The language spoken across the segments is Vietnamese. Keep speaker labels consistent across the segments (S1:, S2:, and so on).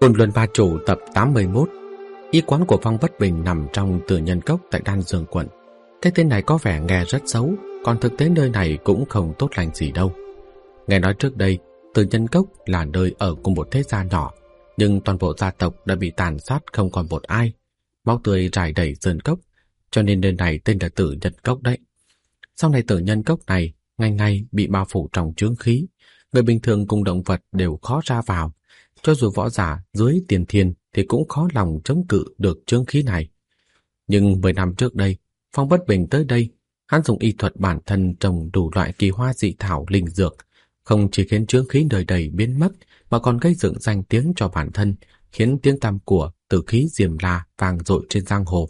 S1: Côn Luân Ba Chủ tập 81. Y quán của Phong Bất Bình nằm trong Tử Nhân Cốc tại Đan Dương quận. Cái tên này có vẻ nghe rất xấu, còn thực tế nơi này cũng không tốt lành gì đâu. Nghe nói trước đây, Tử Nhân Cốc là nơi ở của một thế gia nhỏ, nhưng toàn bộ gia tộc đã bị tàn sát không còn một ai. Máu tươi rải đầy sơn cốc, cho nên nơi này tên là Tử Nhân Cốc đấy. Sau này Tử Nhân Cốc này ngày ngày bị bao phủ trong chướng khí, người bình thường cùng động vật đều khó ra vào. Cho dù võ giả dưới tiền thiên thì cũng khó lòng chống cự được chướng khí này. Nhưng 10 năm trước đây, Phong Bất Bình tới đây, hắn dùng y thuật bản thân trồng đủ loại kỳ hoa dị thảo linh dược, không chỉ khiến chướng khí đời đầy biến mất, mà còn gây dựng danh tiếng cho bản thân, khiến tiếng tăm của tử khí Diêm La vang dội trên giang hồ.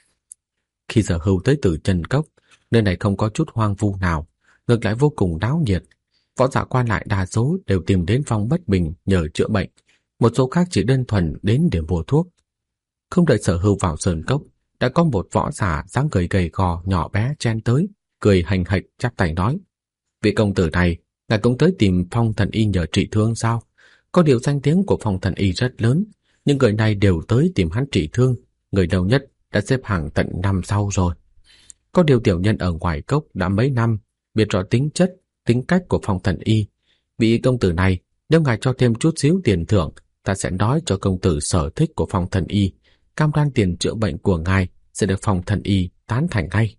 S1: Khi Sở Hưu tới Tử Nhân Cốc, nơi này không có chút hoang vu nào, ngược lại vô cùng náo nhiệt. Võ giả quan lại đa số đều tìm đến Phong Bất Bình nhờ chữa bệnh, một số khác chỉ đơn thuần đến để mua thuốc. Không đợi Sở Hưu vào sơn cốc, đã có một võ giả dáng người gầy gò nhỏ bé chen tới, cười hành hạch chắp tay nói: "Vị công tử này, ngài cũng tới tìm Phong thần y nhờ trị thương sao? Có điều danh tiếng của Phong thần y rất lớn, nhưng người này đều tới tìm hắn trị thương, người lâu nhất đã xếp hàng tận năm sau rồi. Có điều tiểu nhân ở ngoài cốc đã mấy năm, biết rõ tính chất, tính cách của Phong thần y. Vị công tử này, nếu ngài cho thêm chút xíu tiền thưởng, ta sẽ nói cho công tử sở thích của Phong thần y, cam đoan tiền chữa bệnh của ngài sẽ được Phong thần y tán thành ngay."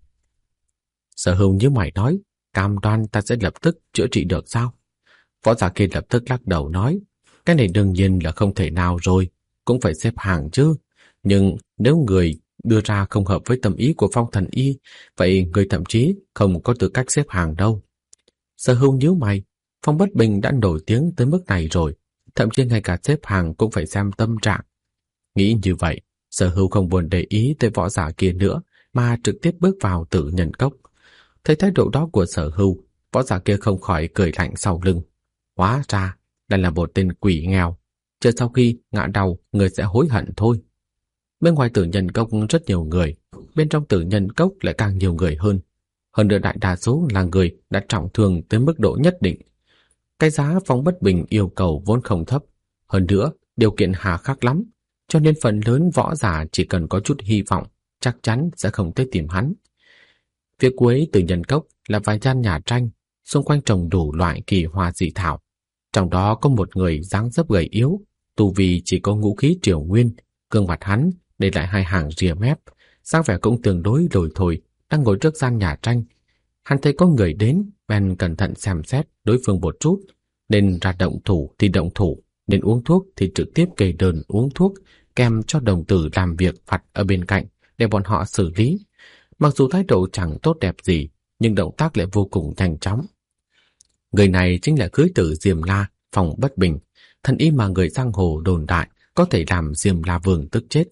S1: Sở Hưu như mày nói: "Cam đoan ta sẽ lập tức chữa trị được sao?" Võ giả kia lập tức lắc đầu nói: "Cái này đương nhiên là không thể nào rồi, cũng phải xếp hàng chứ. Nhưng nếu người đưa ra không hợp với tâm ý của Phong thần y, vậy người thậm chí không có tư cách xếp hàng đâu." Sở Hưu nhíu mày, Phong Bất Bình đã nổi tiếng tới mức này rồi, thậm chí ngay cả xếp hàng cũng phải xem tâm trạng. Nghĩ như vậy, Sở Hưu không buồn để ý tới võ giả kia nữa, mà trực tiếp bước vào Tử Nhân Cốc. Thấy thái độ đó của Sở Hưu, võ giả kia không khỏi cười lạnh sau lưng. Hóa ra, đây là một tên quỷ nghèo, chờ sau khi ngã đầu, người sẽ hối hận thôi. Bên ngoài Tử Nhân Cốc rất nhiều người, bên trong Tử Nhân Cốc lại càng nhiều người hơn. Hơn nữa đại đa số là người đã trọng thương tới mức độ nhất định. Cái giá Phong Bất Bình yêu cầu vốn không thấp, hơn nữa điều kiện hà khắc lắm, cho nên phần lớn võ giả chỉ cần có chút hy vọng chắc chắn sẽ không tới tìm hắn. Phía cuối Tử Nhân Cốc là vài gian nhà tranh, xung quanh trồng đủ loại kỳ hoa dị thảo. Trong đó có một người dáng dấp gầy yếu, tu vi chỉ có ngũ khí triều nguyên, gương mặt hắn để lại hai hàng rìa mép, dáng vẻ cũng tương đối lồi thồi, đang ngồi trước gian nhà tranh. Hắn thấy có người đến, bèn cẩn thận xem xét đối phương một chút, nên ra động thủ thì động thủ, nên uống thuốc thì trực tiếp kê đơn uống thuốc, kèm cho đồng tử làm việc vặt ở bên cạnh để bọn họ xử lý. Mặc dù thái độ chẳng tốt đẹp gì, nhưng động tác lại vô cùng nhanh chóng. Người này chính là cưới tử Diêm La, Phong Bất Bình, thần y mà người giang hồ đồn đại có thể làm Diêm La Vương tức chết.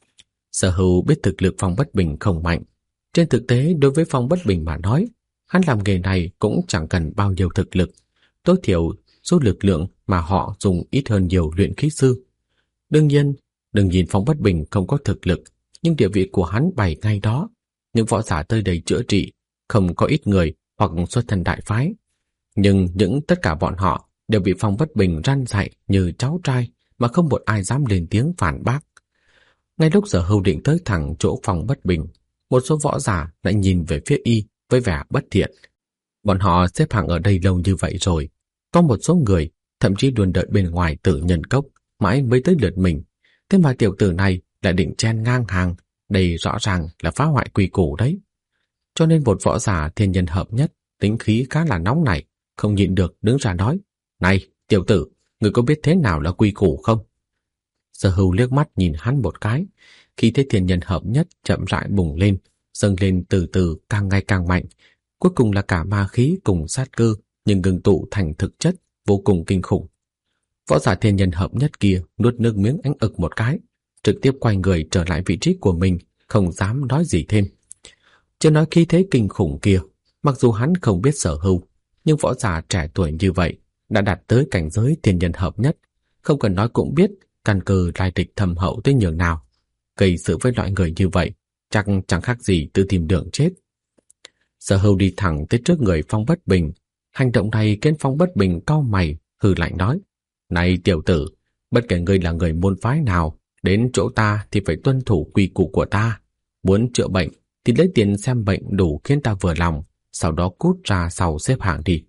S1: Sở Hưu biết thực lực Phong Bất Bình không mạnh. Trên thực tế, đối với Phong Bất Bình mà nói, hắn làm nghề này cũng chẳng cần bao nhiêu thực lực, tối thiểu số lực lượng mà họ dùng ít hơn nhiều luyện khí sư. Đương nhiên, đừng nhìn Phong Bất Bình không có thực lực, nhưng địa vị của hắn bày ngay đó. Những võ giả tới đây chữa trị, không có ít người hoặc xuất thân đại phái. Nhưng tất cả bọn họ đều bị Phong Bất Bình răn dạy như cháu trai, mà không một ai dám lên tiếng phản bác. Ngay lúc Sở Hưu định tới thẳng chỗ Phong Bất Bình, một số võ giả lại nhìn về phía y với vẻ bất thiện. Bọn họ xếp hàng ở đây lâu như vậy rồi, có một số người thậm chí luôn đợi bên ngoài Tử Nhân Cốc mãi mới tới lượt mình. Thế mà tiểu tử này lại định chen ngang hàng, đây rõ ràng là phá hoại quy củ đấy. Cho nên một võ giả thiên nhân hợp nhất, tính khí khá là nóng nảy, không nhịn được đứng ra nói: "Này, tiểu tử, người có biết thế nào là quy củ không?" Sở Hưu liếc mắt nhìn hắn một cái, khi thế thiên nhân hợp nhất chậm rãi bùng lên, dâng lên từ từ càng ngày càng mạnh, cuối cùng là cả ma khí cùng sát cơ, nhưng ngưng tụ thành thực chất vô cùng kinh khủng. Võ giả thiên nhân hợp nhất kia nuốt nước miếng ánh ực một cái, trực tiếp quay người trở lại vị trí của mình, không dám nói gì thêm. Chưa nói khí thế kinh khủng kia, mặc dù hắn không biết Sở Hưu, nhưng võ giả trẻ tuổi như vậy đã đạt tới cảnh giới thiên nhân hợp nhất, không cần nói cũng biết căn cơ lai lịch thâm hậu tới nhường nào. Gây sự với loại người như vậy chắc chẳng khác gì tự tìm đường chết. Sở Hưu đi thẳng tới trước người Phong Bất Bình. Hành động này khiến Phong Bất Bình cau mày, hừ lạnh nói: "Này tiểu tử, Bất kể ngươi là người môn phái nào, đến chỗ ta thì phải tuân thủ quy củ của ta. Muốn chữa bệnh thì lấy tiền xem bệnh đủ khiến ta vừa lòng, sau đó cút ra sau xếp hạng đi.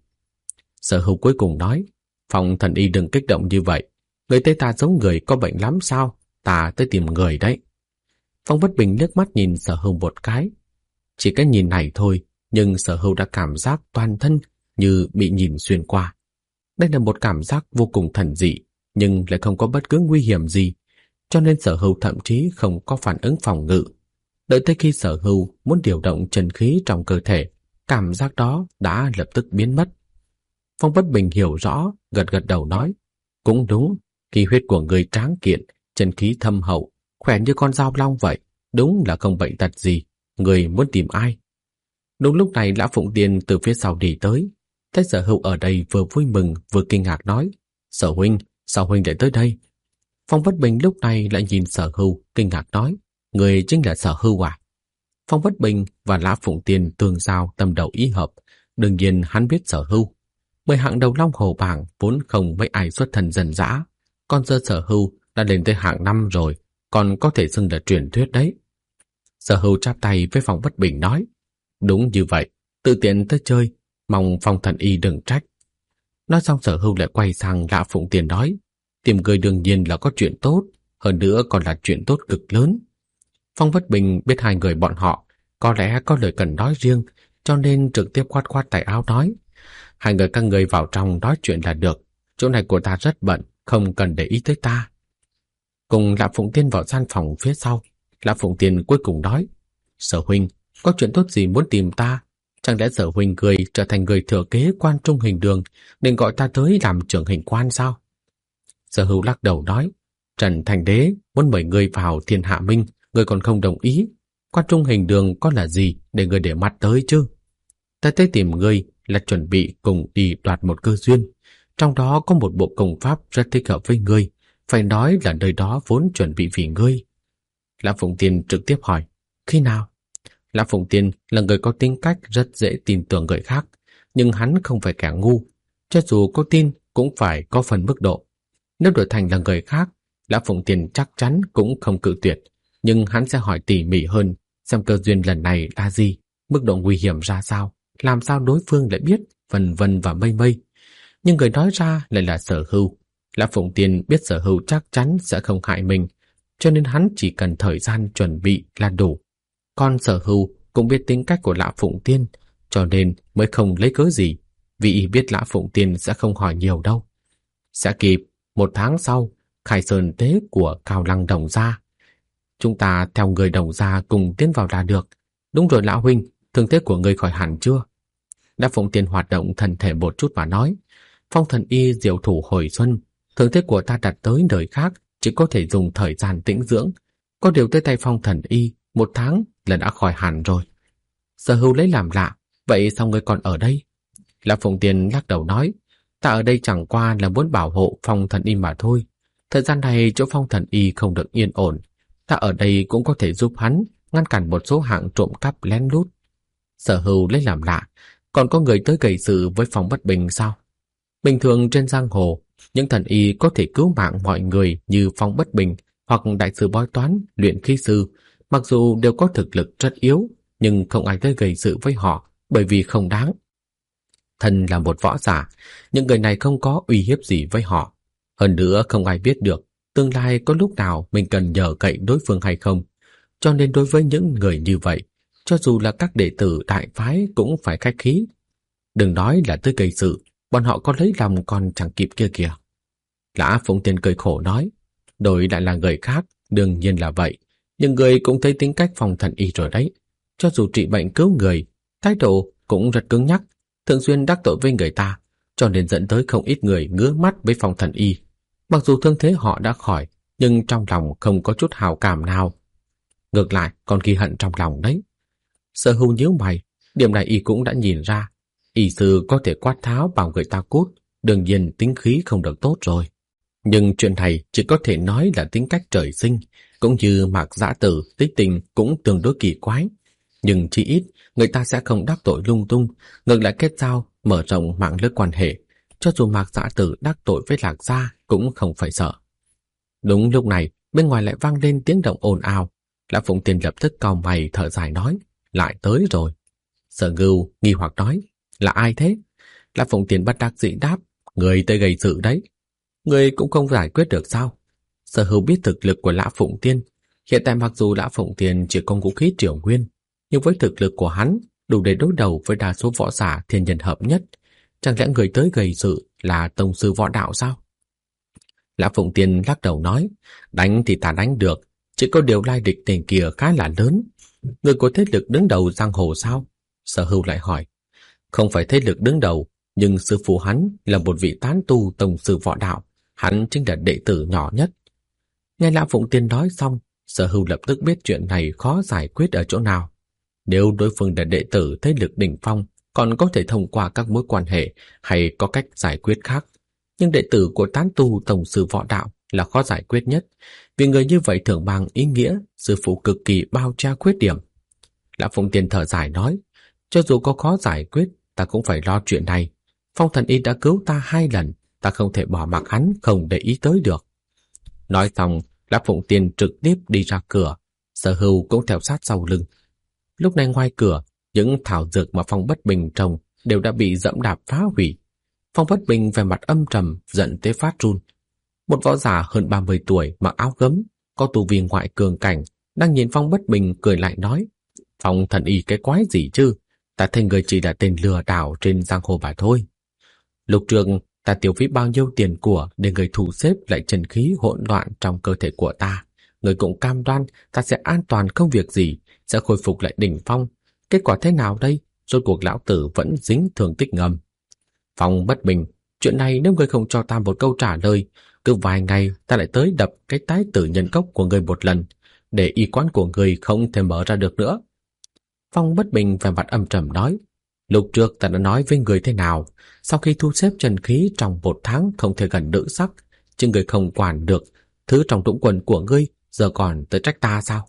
S1: Sở Hưu cuối cùng nói, Phong thần y đừng kích động như vậy. Người thấy ta giống người có bệnh lắm sao? Ta tới tìm người đấy. Phong Bất Bình liếc mắt nhìn Sở Hưu một cái. Chỉ cái nhìn này thôi, nhưng Sở Hưu đã cảm giác toàn thân như bị nhìn xuyên qua. Đây là một cảm giác vô cùng thần dị, nhưng lại không có bất cứ nguy hiểm gì, cho nên Sở Hưu thậm chí không có phản ứng phòng ngự. Đợi tới khi Sở Hưu muốn điều động chân khí trong cơ thể, cảm giác đó đã lập tức biến mất. Phong Bất Bình hiểu rõ, gật gật đầu nói, cũng đúng, khí huyết của người tráng kiện, chân khí thâm hậu, khỏe như con dao long vậy, đúng là không bệnh tật gì, người muốn tìm ai? Đúng lúc này Lã Phụng Tiên từ phía sau đi tới, thấy Sở Hưu ở đây vừa vui mừng vừa kinh ngạc nói, Sở huynh, sao huynh lại tới đây? Phong Bất Bình lúc này lại nhìn Sở Hưu, kinh ngạc nói, người chính là Sở Hưu à? Phong Bất Bình và Lã Phụng Tiên tương giao tâm đầu ý hợp, đương nhiên hắn biết Sở Hưu. 10 hạng đầu long hồ bảng vốn không mấy ai xuất thân dân dã, còn giờ Sở Hưu đã lên tới hạng 5 rồi, còn có thể xưng là truyền thuyết đấy. Sở Hưu chắp tay với Phong Bất Bình nói, đúng như vậy, tự tiện tới chơi, mong Phong thần y đừng trách. Nói xong Sở Hưu lại quay sang Lã Phụng Tiên nói, tìm người đương nhiên là có chuyện tốt, hơn nữa còn là chuyện tốt cực lớn. Phong Bất Bình biết hai người bọn họ có lẽ có lời cần nói riêng, cho nên trực tiếp khoát khoát tay áo nói, hai người các người vào trong nói chuyện là được, chỗ này của ta rất bận, không cần để ý tới ta. Cùng Lã Phụng Tiên vào gian phòng phía sau, Lã Phụng Tiên cuối cùng nói, Sở huynh, có chuyện tốt gì muốn tìm ta? Chẳng lẽ Sở huynh người trở thành người thừa kế Quan Trung Hình Đường nên gọi ta tới làm trưởng hình quan sao? Sở Hưu lắc đầu nói, Trần Thành Đế muốn mời người vào Thiên Hạ Minh, người còn không đồng ý. Quan Trung Hình Đường có là gì để người để mắt tới chứ? Ta tới tìm người là chuẩn bị cùng đi đoạt một cơ duyên, trong đó có một bộ công pháp rất thích hợp với ngươi, phải nói là nơi đó vốn chuẩn bị vì ngươi. Lã Phụng Tiên trực tiếp hỏi, khi nào? Lã Phụng Tiên là người có tính cách rất dễ tin tưởng người khác, nhưng hắn không phải kẻ ngu, cho dù có tin cũng phải có phần mức độ. Nếu đổi thành là người khác, Lã Phụng Tiên chắc chắn cũng không cự tuyệt, nhưng hắn sẽ hỏi tỉ mỉ hơn, xem cơ duyên lần này là gì, mức độ nguy hiểm ra sao, làm sao đối phương lại biết, vân vân và mây mây. Nhưng người nói ra lại là Sở Hưu. Lã Phụng Tiên biết Sở Hưu chắc chắn sẽ không hại mình, cho nên hắn chỉ cần thời gian chuẩn bị là đủ. Còn Sở Hưu cũng biết tính cách của Lã Phụng Tiên, cho nên mới không lấy cớ gì, vì biết Lã Phụng Tiên sẽ không hỏi nhiều đâu. Sẽ kịp, 1 tháng sau, khai sơn tế của Cao Lăng Đồng gia. Chúng ta theo người Đồng gia cùng tiến vào là được. Đúng rồi Lão huynh, thương thế của người khỏi hẳn chưa? Lã Phụng Tiên hoạt động thân thể một chút mà nói, Phong thần y diệu thủ hồi xuân, thương thế của ta đặt tới đời khác chỉ có thể dùng thời gian tĩnh dưỡng, có điều tới tay Phong thần y 1 tháng là đã khỏi hẳn rồi. Sở Hưu lấy làm lạ, vậy sao ngươi còn ở đây? Lã Phụng Tiên lắc đầu nói, ta ở đây chẳng qua là muốn bảo hộ Phong thần y mà thôi. Thời gian này chỗ Phong thần y không được yên ổn, ta ở đây cũng có thể giúp hắn ngăn cản một số hạng trộm cắp lén lút. Sở Hưu lấy làm lạ, còn có người tới gây sự với Phong Bất Bình sao? Bình thường trên giang hồ, những thần y có thể cứu mạng mọi người như Phong Bất Bình hoặc đại sư bói toán, luyện khí sư, mặc dù đều có thực lực rất yếu, nhưng không ai tới gây sự với họ bởi vì không đáng. Thân là một võ giả, những người này không có uy hiếp gì với họ. Hơn nữa không ai biết được tương lai có lúc nào mình cần nhờ cậy đối phương hay không. Cho nên đối với những người như vậy, cho dù là các đệ tử đại phái cũng phải khách khí. Đừng nói là tới gây sự, bọn họ có lấy lòng còn chẳng kịp kia kìa. Lã Phụng Tiên cười khổ nói, đổi lại là người khác, đương nhiên là vậy. Nhưng người cũng thấy tính cách Phong thần y rồi đấy. Cho dù trị bệnh cứu người, thái độ cũng rất cứng nhắc, thường xuyên đắc tội với người ta, cho nên dẫn tới không ít người ngứa mắt với Phong thần y. Mặc dù thương thế họ đã khỏi, nhưng trong lòng không có chút hào cảm nào. Ngược lại còn ghi hận trong lòng đấy. Sở Hưu nhíu mày, điểm này y cũng đã nhìn ra. Y sư có thể quát tháo bảo người ta cút, đương nhiên tính khí không được tốt rồi. Nhưng chuyện này chỉ có thể nói là tính cách trời sinh, cũng như Mạc Dã Tử tính tình cũng tương đối kỳ quái. Nhưng chỉ ít người ta sẽ không đắc tội lung tung, ngược lại kết giao, mở rộng mạng lưới quan hệ. Cho dù Mạc Dã Tử đắc tội với Lạc Gia cũng không phải sợ. Đúng lúc này, bên ngoài lại vang lên tiếng động ồn ào. Lã Phụng Tiên lập tức cau mày thở dài nói, lại tới rồi. Sở Ngưu nghi hoặc nói, là ai thế? Lã Phụng Tiên bất đắc dĩ đáp, người tới gây sự đấy. Người cũng không giải quyết được sao? Sở Hưu biết thực lực của Lã Phụng Tiên. Hiện tại mặc dù Lã Phụng Tiên chỉ có vũ khí triều nguyên, nhưng với thực lực của hắn đủ để đối đầu với đa số võ giả thiên nhân hợp nhất. Chẳng lẽ người tới gây sự là tông sư võ đạo sao? Lã Phụng Tiên lắc đầu nói, đánh thì ta đánh được, chỉ có điều lai địch tên kia khá là lớn. Người của thế lực đứng đầu giang hồ sao? Sở Hưu lại hỏi. Không phải thế lực đứng đầu, nhưng sư phụ hắn là một vị tán tu tông sư võ đạo, hắn chính là đệ tử nhỏ nhất. Nghe Lã Phụng Tiên nói xong, Sở Hưu lập tức biết chuyện này khó giải quyết ở chỗ nào. Nếu đối phương là đệ tử thế lực đỉnh phong, còn có thể thông qua các mối quan hệ hay có cách giải quyết khác. Nhưng đệ tử của tán tu tổng sư võ đạo là khó giải quyết nhất, vì người như vậy thường mang ý nghĩa sư phụ cực kỳ bao che khuyết điểm. Lã Phụng Tiên thở dài nói, cho dù có khó giải quyết, ta cũng phải lo chuyện này. Phong Thần Y đã cứu ta 2 lần, ta không thể bỏ mặc hắn không để ý tới được. Nói xong, Lã Phụng Tiên trực tiếp đi ra cửa, Sở Hưu cũng theo sát sau lưng. Lúc này ngoài cửa, những thảo dược mà Phong Bất Bình trồng đều đã bị dẫm đạp phá hủy. Phong Bất Bình về mặt âm trầm, giận tới phát run. Một võ giả hơn 30 tuổi mặc áo gấm, có tu vi ngoại cường cảnh, đang nhìn Phong Bất Bình cười lại nói, Phong Thần Y cái quái gì chứ, ta thấy người chỉ là tên lừa đảo trên giang hồ mà thôi. Lục Trường, ta tiêu phí bao nhiêu tiền của để người thủ xếp lại chân khí hỗn loạn trong cơ thể của ta. Người cũng cam đoan ta sẽ an toàn không việc gì, sẽ khôi phục lại đỉnh phong. Kết quả thế nào đây? Rốt cuộc lão tử vẫn dính thương tích ngầm. Phong Bất Bình, chuyện này nếu người không cho ta một câu trả lời, cứ vài ngày ta lại tới đập cái tái tử nhân cốc của người một lần, để y quán của người không thể mở ra được nữa. Phong Bất Bình về mặt âm trầm nói, lúc trước ta đã nói với người thế nào, sau khi thu xếp chân khí trong 1 tháng không thể gần nữ sắc, chứ người không quản được thứ trong tũng quần của ngươi, giờ còn tới trách ta sao?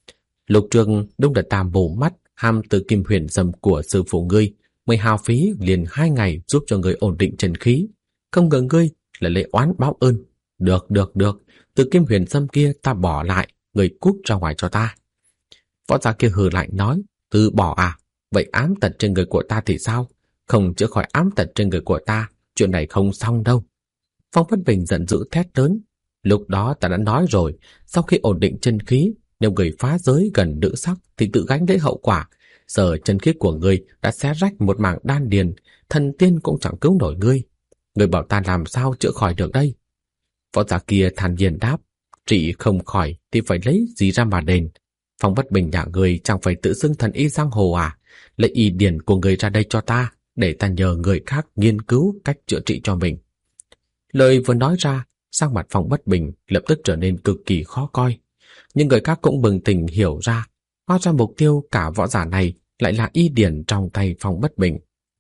S1: Lục Trường, đúng là ta mù mắt ham từ kim huyền dâm của sư phụ ngươi, mới hao phí liền 2 ngày giúp cho ngươi ổn định chân khí, không ngờ ngươi lại lấy oán báo ơn. Được, từ kim huyền dâm kia ta bỏ lại, ngươi cút ra ngoài cho ta. Võ giả kia hừ lạnh nói, từ bỏ à? Vậy ám tật trên người của ta thì sao? Không chữa khỏi ám tật trên người của ta, chuyện này không xong đâu. Phong Bất Bình giận dữ thét lớn, lúc đó ta đã nói rồi, sau khi ổn định chân khí, nếu người phá giới gần nữ sắc thì tự gánh lấy hậu quả. Giờ chân khí của ngươi đã xé rách một mảng đan điền, thần tiên cũng chẳng cứu nổi ngươi. Ngươi bảo ta làm sao chữa khỏi được đây? Võ giả kia thản nhiên đáp, trị không khỏi thì phải lấy gì ra mà đền. Phong Bất Bình nhà người chẳng phải tự xưng thần y giang hồ à? Lấy y điển của người ra đây cho ta, để ta nhờ người khác nghiên cứu cách chữa trị cho mình. Lời vừa nói ra, sắc mặt Phong Bất Bình lập tức trở nên cực kỳ khó coi. Nhưng người khác cũng bừng tỉnh hiểu ra, hóa ra mục tiêu cả võ giả này lại là y điển trong tay Phong Bất Bình.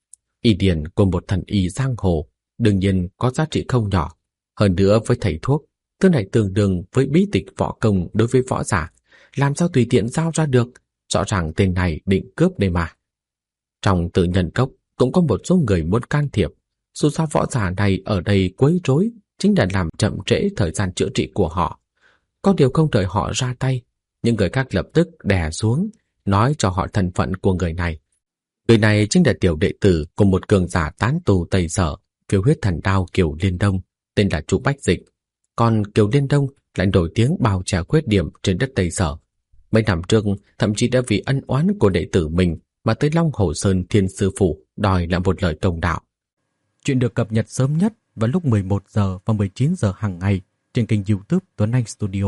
S1: Y điển của một thần y giang hồ đương nhiên có giá trị không nhỏ. Hơn nữa với thầy thuốc, thứ này tương đương với bí tịch võ công đối với võ giả, làm sao tùy tiện giao ra được, rõ ràng tên này định cướp đây mà. Trong Tử Nhân Cốc cũng có một số người muốn can thiệp, dù sao võ giả này ở đây quấy rối chính là làm chậm trễ thời gian chữa trị của họ. Có điều không đợi họ ra tay, những người khác lập tức đè xuống, nói cho họ thân phận của người này. Người này chính là tiểu đệ tử của một cường giả tán tu Tây Sở, phiêu huyết thần đao Kiều Liên Đông, tên là Chu Bách Dịch. Còn Kiều Liên Đông lại nổi tiếng bao che khuyết điểm trên đất Tây Sở. Mấy năm trước, thậm chí đã vì ân oán của đệ tử mình mà tới Long Hồ Sơn Thiên Sư Phủ đòi lại một lời công đạo. Chuyện được cập nhật sớm nhất vào lúc 11 giờ và 19 giờ hàng ngày trên kênh YouTube Tuấn Anh Studio.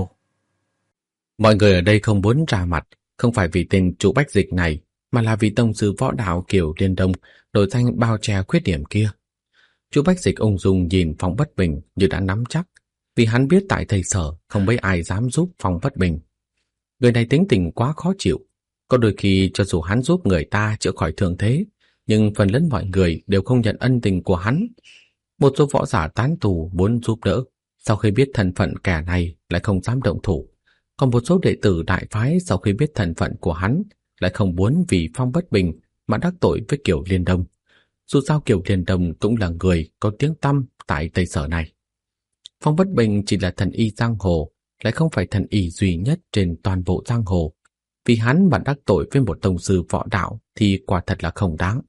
S1: Mọi người ở đây không muốn ra mặt, không phải vì tên Chu Bách Dịch này, mà là vì tông sư võ đạo Kiều Liên Đông đổi danh bao che khuyết điểm kia. Chu Bách Dịch ung dung nhìn Phong Bất Bình như đã nắm chắc, vì hắn biết tại Tây Sở không mấy ai dám giúp Phong Bất Bình. Người này tính tình quá khó chịu, có đôi khi cho dù hắn giúp người ta chữa khỏi thương thế, nhưng phần lớn mọi người đều không nhận ân tình của hắn. Một số võ giả tán tù muốn giúp đỡ, sau khi biết thân phận kẻ này lại không dám động thủ. Còn một số đệ tử đại phái sau khi biết thân phận của hắn lại không muốn vì Phong Bất Bình mà đắc tội với Kiều Liên Đông. Dù sao Kiều Liên Đông cũng là người có tiếng tăm tại Tây Sở này. Phong Bất Bình chỉ là thần y giang hồ, lại không phải thần y duy nhất trên toàn bộ giang hồ. Vì hắn mà đắc tội với một tông sư võ đạo thì quả thật là không đáng.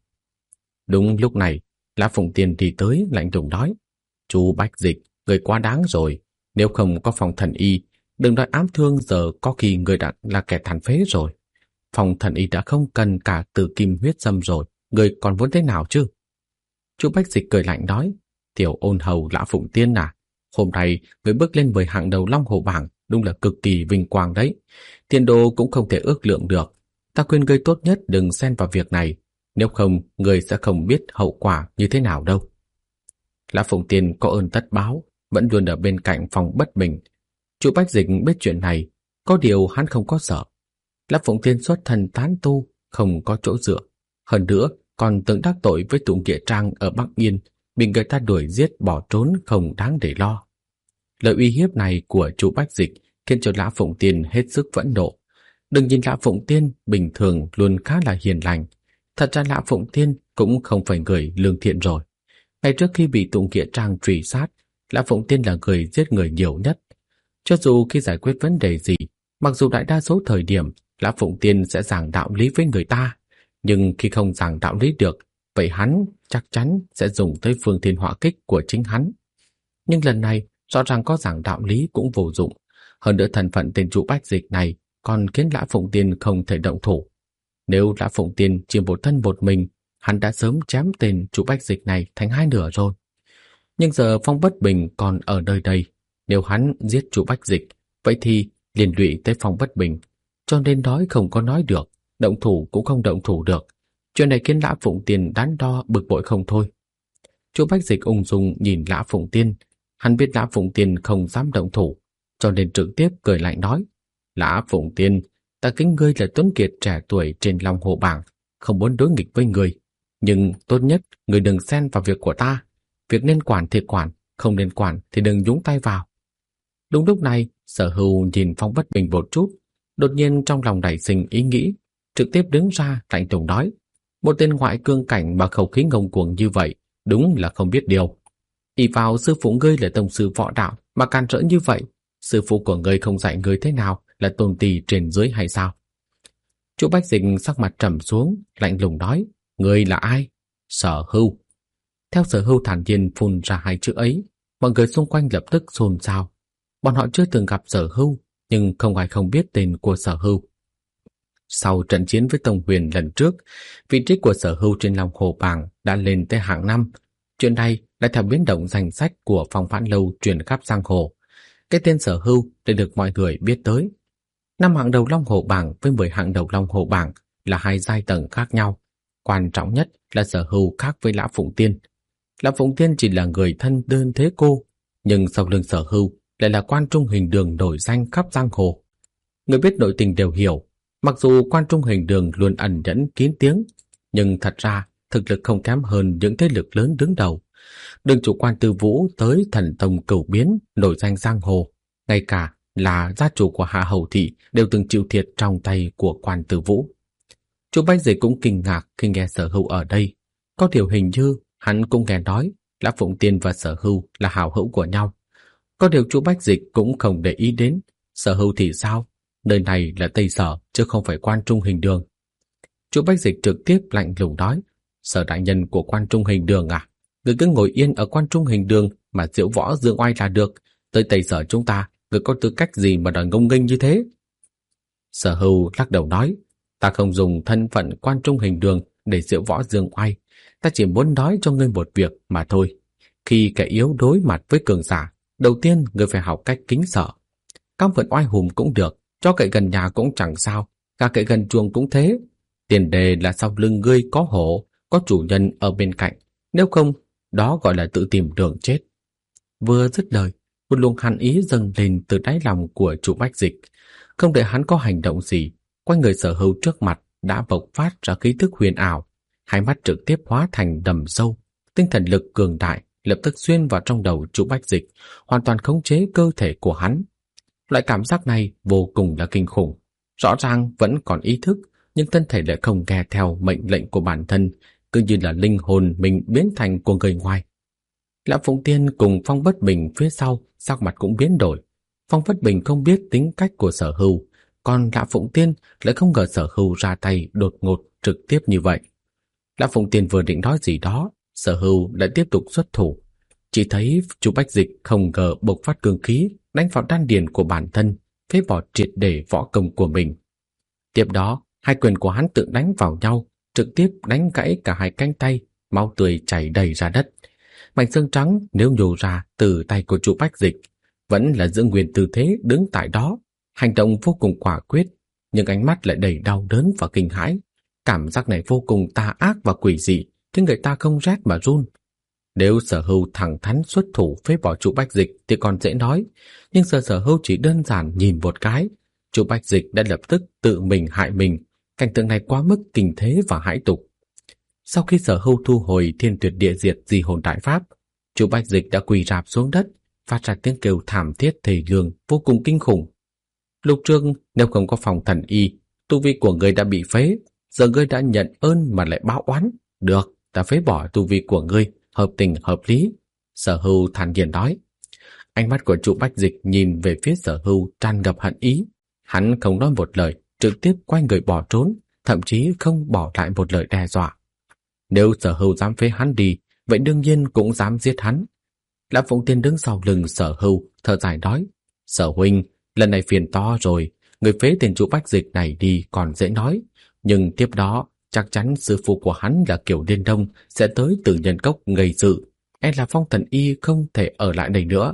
S1: Đúng lúc này, Lã Phụng Tiên đi tới lạnh lùng nói: "Chú Bách Dịch, người quá đáng rồi. Nếu không có phòng thần y, đừng nói ám thương, giờ có khi người đã là kẻ tàn phế rồi. Phòng thần y đã không cần cả tử kim huyết sâm rồi, người còn muốn thế nào chứ?" Chú Bách Dịch cười lạnh nói: "Tiểu ôn hầu Lã Phụng Tiên à, hôm nay người bước lên 10 hạng đầu Long Hồ bảng, đúng là cực kỳ vinh quang đấy. Tiền đồ cũng không thể ước lượng được. Ta khuyên ngươi tốt nhất đừng xen vào việc này, nếu không ngươi sẽ không biết hậu quả như thế nào đâu." Lã Phụng Tiên có ơn tất báo, vẫn luôn ở bên cạnh Phong Bất Bình. Chú Bách Dịch biết chuyện này, có điều hắn không có sợ. Lã Phụng Tiên xuất thân tán tu, không có chỗ dựa. Hơn nữa, còn từng đắc tội với Tụ Nghĩa Trang ở Bắc Yên, bị người ta đuổi giết bỏ trốn không đáng để lo. Lời uy hiếp này của chú Bách Dịch khiến cho Lã Phụng Tiên hết sức phẫn nộ. Đừng nhìn Lã Phụng Tiên bình thường luôn khá là hiền lành. Thật ra Lã Phụng Tiên cũng không phải người lương thiện rồi. Ngày trước khi bị Tụ Nghĩa Trang truy sát, Lã Phụng Tiên là người giết người nhiều nhất. Cho dù khi giải quyết vấn đề gì, mặc dù đại đa số thời điểm Lã Phụng Tiên sẽ giảng đạo lý với người ta, nhưng khi không giảng đạo lý được, vậy hắn chắc chắn sẽ dùng tới phương thiên họa kích của chính hắn. Nhưng lần này, rõ ràng có giảng đạo lý cũng vô dụng. Hơn nữa thân phận tên chủ Bách Dịch này còn khiến Lã Phụng Tiên không thể động thủ. Nếu Lã Phụng Tiên chỉ một thân một mình, hắn đã sớm chém tên chủ Bách Dịch này thành hai nửa rồi. Nhưng giờ Phong Bất Bình còn ở nơi đây. Nếu hắn giết chủ Bách Dịch, vậy thì liên lụy tới Phong Bất Bình. Cho nên nói không có nói được, động thủ cũng không động thủ được. Chuyện này khiến Lã Phụng Tiên đắn đo bực bội không thôi. Chủ Bách Dịch ung dung nhìn Lã Phụng Tiên. Hắn biết Lã Phụng Tiên không dám động thủ, cho nên trực tiếp cười lạnh nói: "Lã Phụng Tiên, ta kính ngươi là tuấn kiệt trẻ tuổi trên Long Hồ bảng, không muốn đối nghịch với ngươi. Nhưng tốt nhất ngươi đừng xen vào việc của ta. Việc nên quản thì quản, không nên quản thì đừng nhúng tay vào." Đúng lúc này, Sở Hưu nhìn Phong Bất Bình một chút, đột nhiên trong lòng nảy sinh ý nghĩ, trực tiếp đứng ra lạnh lùng nói: "Một tên ngoại cương cảnh mà khẩu khí ngông cuồng như vậy, đúng là không biết điều. Ỷ vào sư phụ ngươi là tông sư võ đạo mà càn rỡ như vậy, sư phụ của ngươi không dạy ngươi thế nào là tôn ti trên dưới hay sao?" Chú Bách Dịch sắc mặt trầm xuống, lạnh lùng nói: "Ngươi là ai?" "Sở Hưu." Theo Sở Hưu thản nhiên phun ra hai chữ ấy, mọi người xung quanh lập tức xôn xao. Bọn họ chưa từng gặp Sở Hưu, nhưng không ai không biết tên của Sở Hưu. Sau trận chiến với Tông Huyền lần trước, vị trí của Sở Hưu trên Long Hồ bảng đã lên tới hạng 5. Chuyện này lại theo biến động danh sách của Phong Vãn Lâu truyền khắp giang hồ. Cái tên Sở Hưu đã được mọi người biết tới. 5 hạng đầu Long Hồ bảng với 10 hạng đầu Long Hồ bảng là hai giai tầng khác nhau. Quan trọng nhất là Sở Hưu khác với Lã Phụng Tiên. Lã Phụng Tiên chỉ là người thân đơn thế cô, nhưng sau lưng Sở Hưu lại là Quan Trung Hình Đường nổi danh khắp giang hồ. Người biết nội tình đều hiểu, mặc dù Quan Trung Hình Đường luôn ẩn nhẫn kín tiếng, nhưng thật ra thực lực không kém hơn những thế lực lớn đứng đầu. Đường chủ Quan Tư Vũ tới Thần Tông Cửu Biến nổi danh giang hồ, ngay cả là gia chủ của Hạ Hầu Thị đều từng chịu thiệt trong tay của Quan Tư Vũ. Chú Bách Dịch cũng kinh ngạc khi nghe Sở Hưu ở đây. Có điều hình như hắn cũng nghe nói Lã Phụng Tiên và Sở Hưu là hảo hữu của nhau. Có điều chú Bách Dịch cũng không để ý đến. Sở Hưu thì sao? Nơi này là Tây Sở chứ không phải Quan Trung Hình Đường. Chú Bách Dịch trực tiếp lạnh lùng nói: "Sở đại nhân của Quan Trung Hình Đường à? Người cứ ngồi yên ở Quan Trung Hình Đường mà diễu võ dương oai là được. Tới Tây Sở chúng ta, người có tư cách gì mà đòi ngông nghênh như thế?" Sở Hưu lắc đầu nói: "Ta không dùng thân phận Quan Trung Hình Đường để diễu võ dương oai. Ta chỉ muốn nói cho ngươi một việc mà thôi. Khi kẻ yếu đối mặt với cường giả, đầu tiên ngươi phải học cách kính sợ. Căm phẫn oai hùng cũng được, cho cậy gần nhà cũng chẳng sao, gà cậy gần chuồng cũng thế. Tiền đề là sau lưng ngươi có hổ, có chủ nhân ở bên cạnh. Nếu không, đó gọi là tự tìm đường chết." Vừa dứt lời, một luồng hàn ý dâng lên từ đáy lòng của chủ Bách Dịch. Không để hắn có hành động gì, quanh người Sở Hưu trước mặt đã bộc phát ra khí thức huyền ảo. Hai mắt trực tiếp hóa thành đầm sâu, tinh thần lực cường đại lập tức xuyên vào trong đầu chủ Bách Dịch, hoàn toàn khống chế cơ thể của hắn. Loại cảm giác này vô cùng là kinh khủng. Rõ ràng vẫn còn ý thức, nhưng thân thể lại không nghe theo mệnh lệnh của bản thân, cứ như là linh hồn mình biến thành của người ngoài. Lã Phụng Tiên cùng Phong Bất Bình phía sau, sắc mặt cũng biến đổi. Phong Bất Bình không biết tính cách của Sở Hưu, còn Lã Phụng Tiên lại không ngờ Sở Hưu ra tay đột ngột trực tiếp như vậy. Lã Phụng Tiên vừa định nói gì đó, Sở Hưu lại tiếp tục xuất thủ. Chỉ thấy Chu Bách Dịch không ngờ bộc phát cương khí, đánh vào đan điền của bản thân, phế bỏ triệt để võ công của mình. Tiếp đó, hai quyền của hắn tự đánh vào nhau, trực tiếp đánh gãy cả hai cánh tay, máu tươi chảy đầy ra đất. Mảnh xương trắng nếu nhổ ra từ tay của Chu Bách Dịch, vẫn là giữ nguyên tư thế đứng tại đó, hành động vô cùng quả quyết, nhưng ánh mắt lại đầy đau đớn và kinh hãi. Cảm giác này vô cùng tà ác và quỷ dị, khiến người ta không rét mà run. Nếu Sở Hưu thẳng thắn xuất thủ phế bỏ Chu Bách Dịch thì còn dễ nói, nhưng Sở Hưu chỉ đơn giản nhìn một cái, Chu Bách Dịch đã lập tức tự mình hại mình. Cảnh tượng này quá mức kinh thế và hãi tục. Sau khi Sở Hưu thu hồi Thiên Tuyệt Địa Diệt Di Hồn Đại Pháp, Chu Bách Dịch đã quỳ rạp xuống đất, phát ra tiếng kêu thảm thiết thê lương vô cùng kinh khủng. Lục Trương, nếu không có phòng thần y, tu vi của ngươi đã bị phế, giờ ngươi đã nhận ơn mà lại báo oán. Được, ta phế bỏ tu vi của ngươi, hợp tình hợp lý. Sở Hưu thản nhiên nói. Ánh mắt của Chu Bách Dịch nhìn về phía Sở Hưu tràn ngập hận ý. Hắn không nói một lời, trực tiếp quay người bỏ trốn, thậm chí không bỏ lại một lời đe dọa. Nếu Sở Hưu dám phế hắn đi, vậy đương nhiên cũng dám giết hắn. Lã Phụng Tiên đứng sau lưng Sở Hưu, thở dài nói: Sở huynh, lần này phiền to rồi, người phế tên Chu Bách Dịch này đi còn dễ nói, nhưng tiếp đó chắc chắn sư phụ của hắn là Kiều Liên Đông sẽ tới Tử Nhân Cốc gây sự, là Phong Thần Y không thể ở lại đây nữa.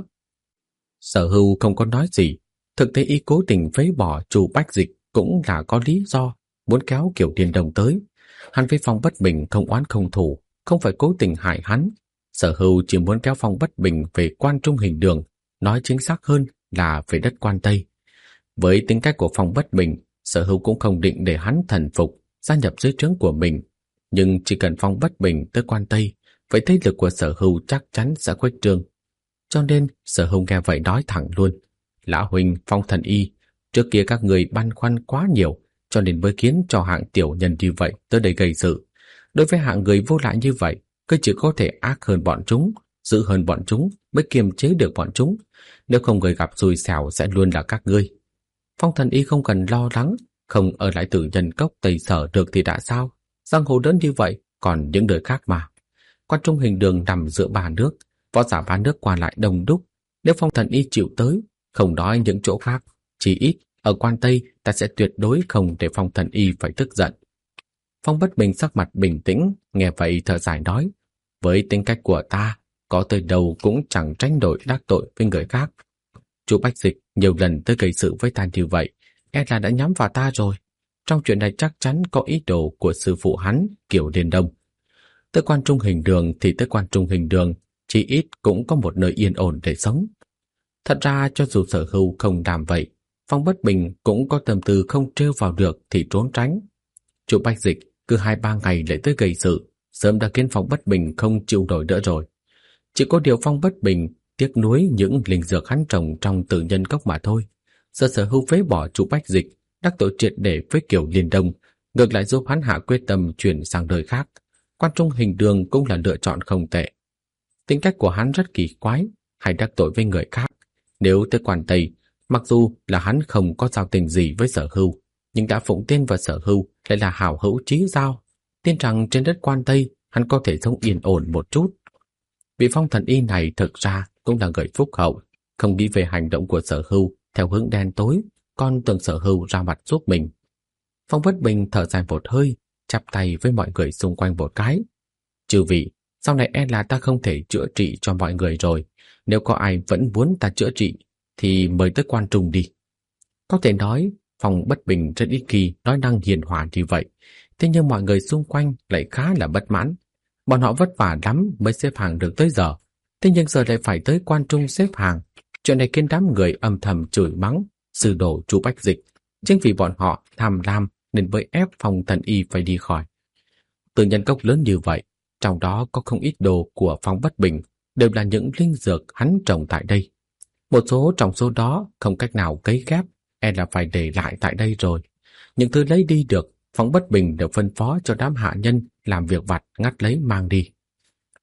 S1: Sở Hưu không có nói gì, thực tế y cố tình phế bỏ Chu Bách Dịch cũng là có lý do, muốn kéo Kiều Liên Đông tới. Hắn với Phong Bất Bình không oán không thù, không phải cố tình hại hắn. Sở Hưu chỉ muốn kéo Phong Bất Bình về Quan Trung Hình Đường, nói chính xác hơn là về đất Quan Tây. Với tính cách của Phong Bất Bình, Sở Hưu cũng không định để hắn thần phục, gia nhập dưới trướng của mình. Nhưng chỉ cần Phong Bất Bình tới Quan Tây, vậy thế lực của Sở Hưu chắc chắn sẽ khuếch trương. Cho nên Sở Hưu nghe vậy nói thẳng luôn: Lão huynh, Phong Thần Y, trước kia các người băn khoăn quá nhiều, cho nên mới khiến cho hạng tiểu nhân như vậy tới đây gây sự. Đối với hạng người vô lại như vậy, cứ chỉ có thể ác hơn bọn chúng, dữ hơn bọn chúng mới kiềm chế được bọn chúng. Nếu không, người gặp xui xẻo sẽ luôn là các ngươi. Phong Thần Y không cần lo lắng, không ở lại Tử Nhân Cốc Tây Sở được thì đã sao? Giang hồ lớn như vậy, còn những đời khác mà. Quan Trung Hình Đường nằm giữa ba nước, võ giả ba nước qua lại đông đúc. Nếu Phong Thần Y chịu tới, không nói những chỗ khác, chỉ ít ở Quan Tây ta sẽ tuyệt đối không để Phong Thần Y phải tức giận. Phong Bất Bình sắc mặt bình tĩnh, nghe vậy thở dài nói: với tính cách của ta, có tới đâu cũng chẳng tranh đổi đắc tội với người khác. Chu Bách Dịch nhiều lần tới gây sự với ta như vậy, là đã nhắm vào ta rồi. Trong chuyện này chắc chắn có ý đồ của sư phụ hắn, Kiều Liên Đông. Tới Quan Trung Hình Đường thì tới Quan Trung Hình Đường, chỉ ít cũng có một nơi yên ổn để sống. Thật ra cho dù Sở Hưu không làm vậy, Phong Bất Bình cũng có tâm tư không trêu vào được thì trốn tránh. Chu Bách Dịch cứ 2-3 ngày lại tới gây sự, sớm đã khiến Phong Bất Bình không chịu nổi nữa rồi. Chỉ có điều Phong Bất Bình tiếc nuối những linh dược hắn trồng trong Tử Nhân Cốc mà thôi. Giờ Sở Hưu phế bỏ Chu Bách Dịch, đắc tội triệt để với Kiều Liên Đông, ngược lại giúp hắn hạ quyết tâm chuyển sang đời khác. Quan Trung Hình Đường cũng là lựa chọn không tệ. Tính cách của hắn rất kỳ quái, hay đắc tội với người khác. Nếu tới Quan Tây, mặc dù là hắn không có giao tình gì với Sở Hưu, nhưng đã Phụng Tiên và Sở Hưu lại là hảo hữu chí giao, tin rằng trên đất Quan Tây hắn có thể sống yên ổn một chút. Vị Phong Thần Y này thực ra cũng là người phúc hậu, không nghĩ về hành động của Sở Hưu theo hướng đen tối, còn tưởng Sở Hưu ra mặt giúp mình. Phong Bất Bình thở dài một hơi, chắp tay với mọi người xung quanh một cái: chư vị, sau này là ta không thể chữa trị cho mọi người rồi, nếu có ai vẫn muốn ta chữa trị thì mời tới Quan Trung đi. Có thể nói Phong Bất Bình rất ít khi nói năng hiền hòa như vậy, thế nhưng mọi người xung quanh lại khá là bất mãn. Bọn họ vất vả lắm mới xếp hàng được tới giờ, thế nhưng giờ lại phải tới Quan Trung xếp hàng. Chuyện này khiến đám người âm thầm chửi mắng sư đồ Chu Bách Dịch. Chính vì bọn họ tham lam nên mới ép Phong Thần Y phải đi khỏi. Tử Nhân Cốc lớn như vậy, trong đó có không ít đồ của Phong Bất Bình, đều là những linh dược hắn trồng tại đây. Một số trong số đó không cách nào cấy ghép, là phải để lại tại đây rồi. Những thứ lấy đi được, Phong Bất Bình đều phân phó cho đám hạ nhân làm việc vặt ngắt lấy mang đi.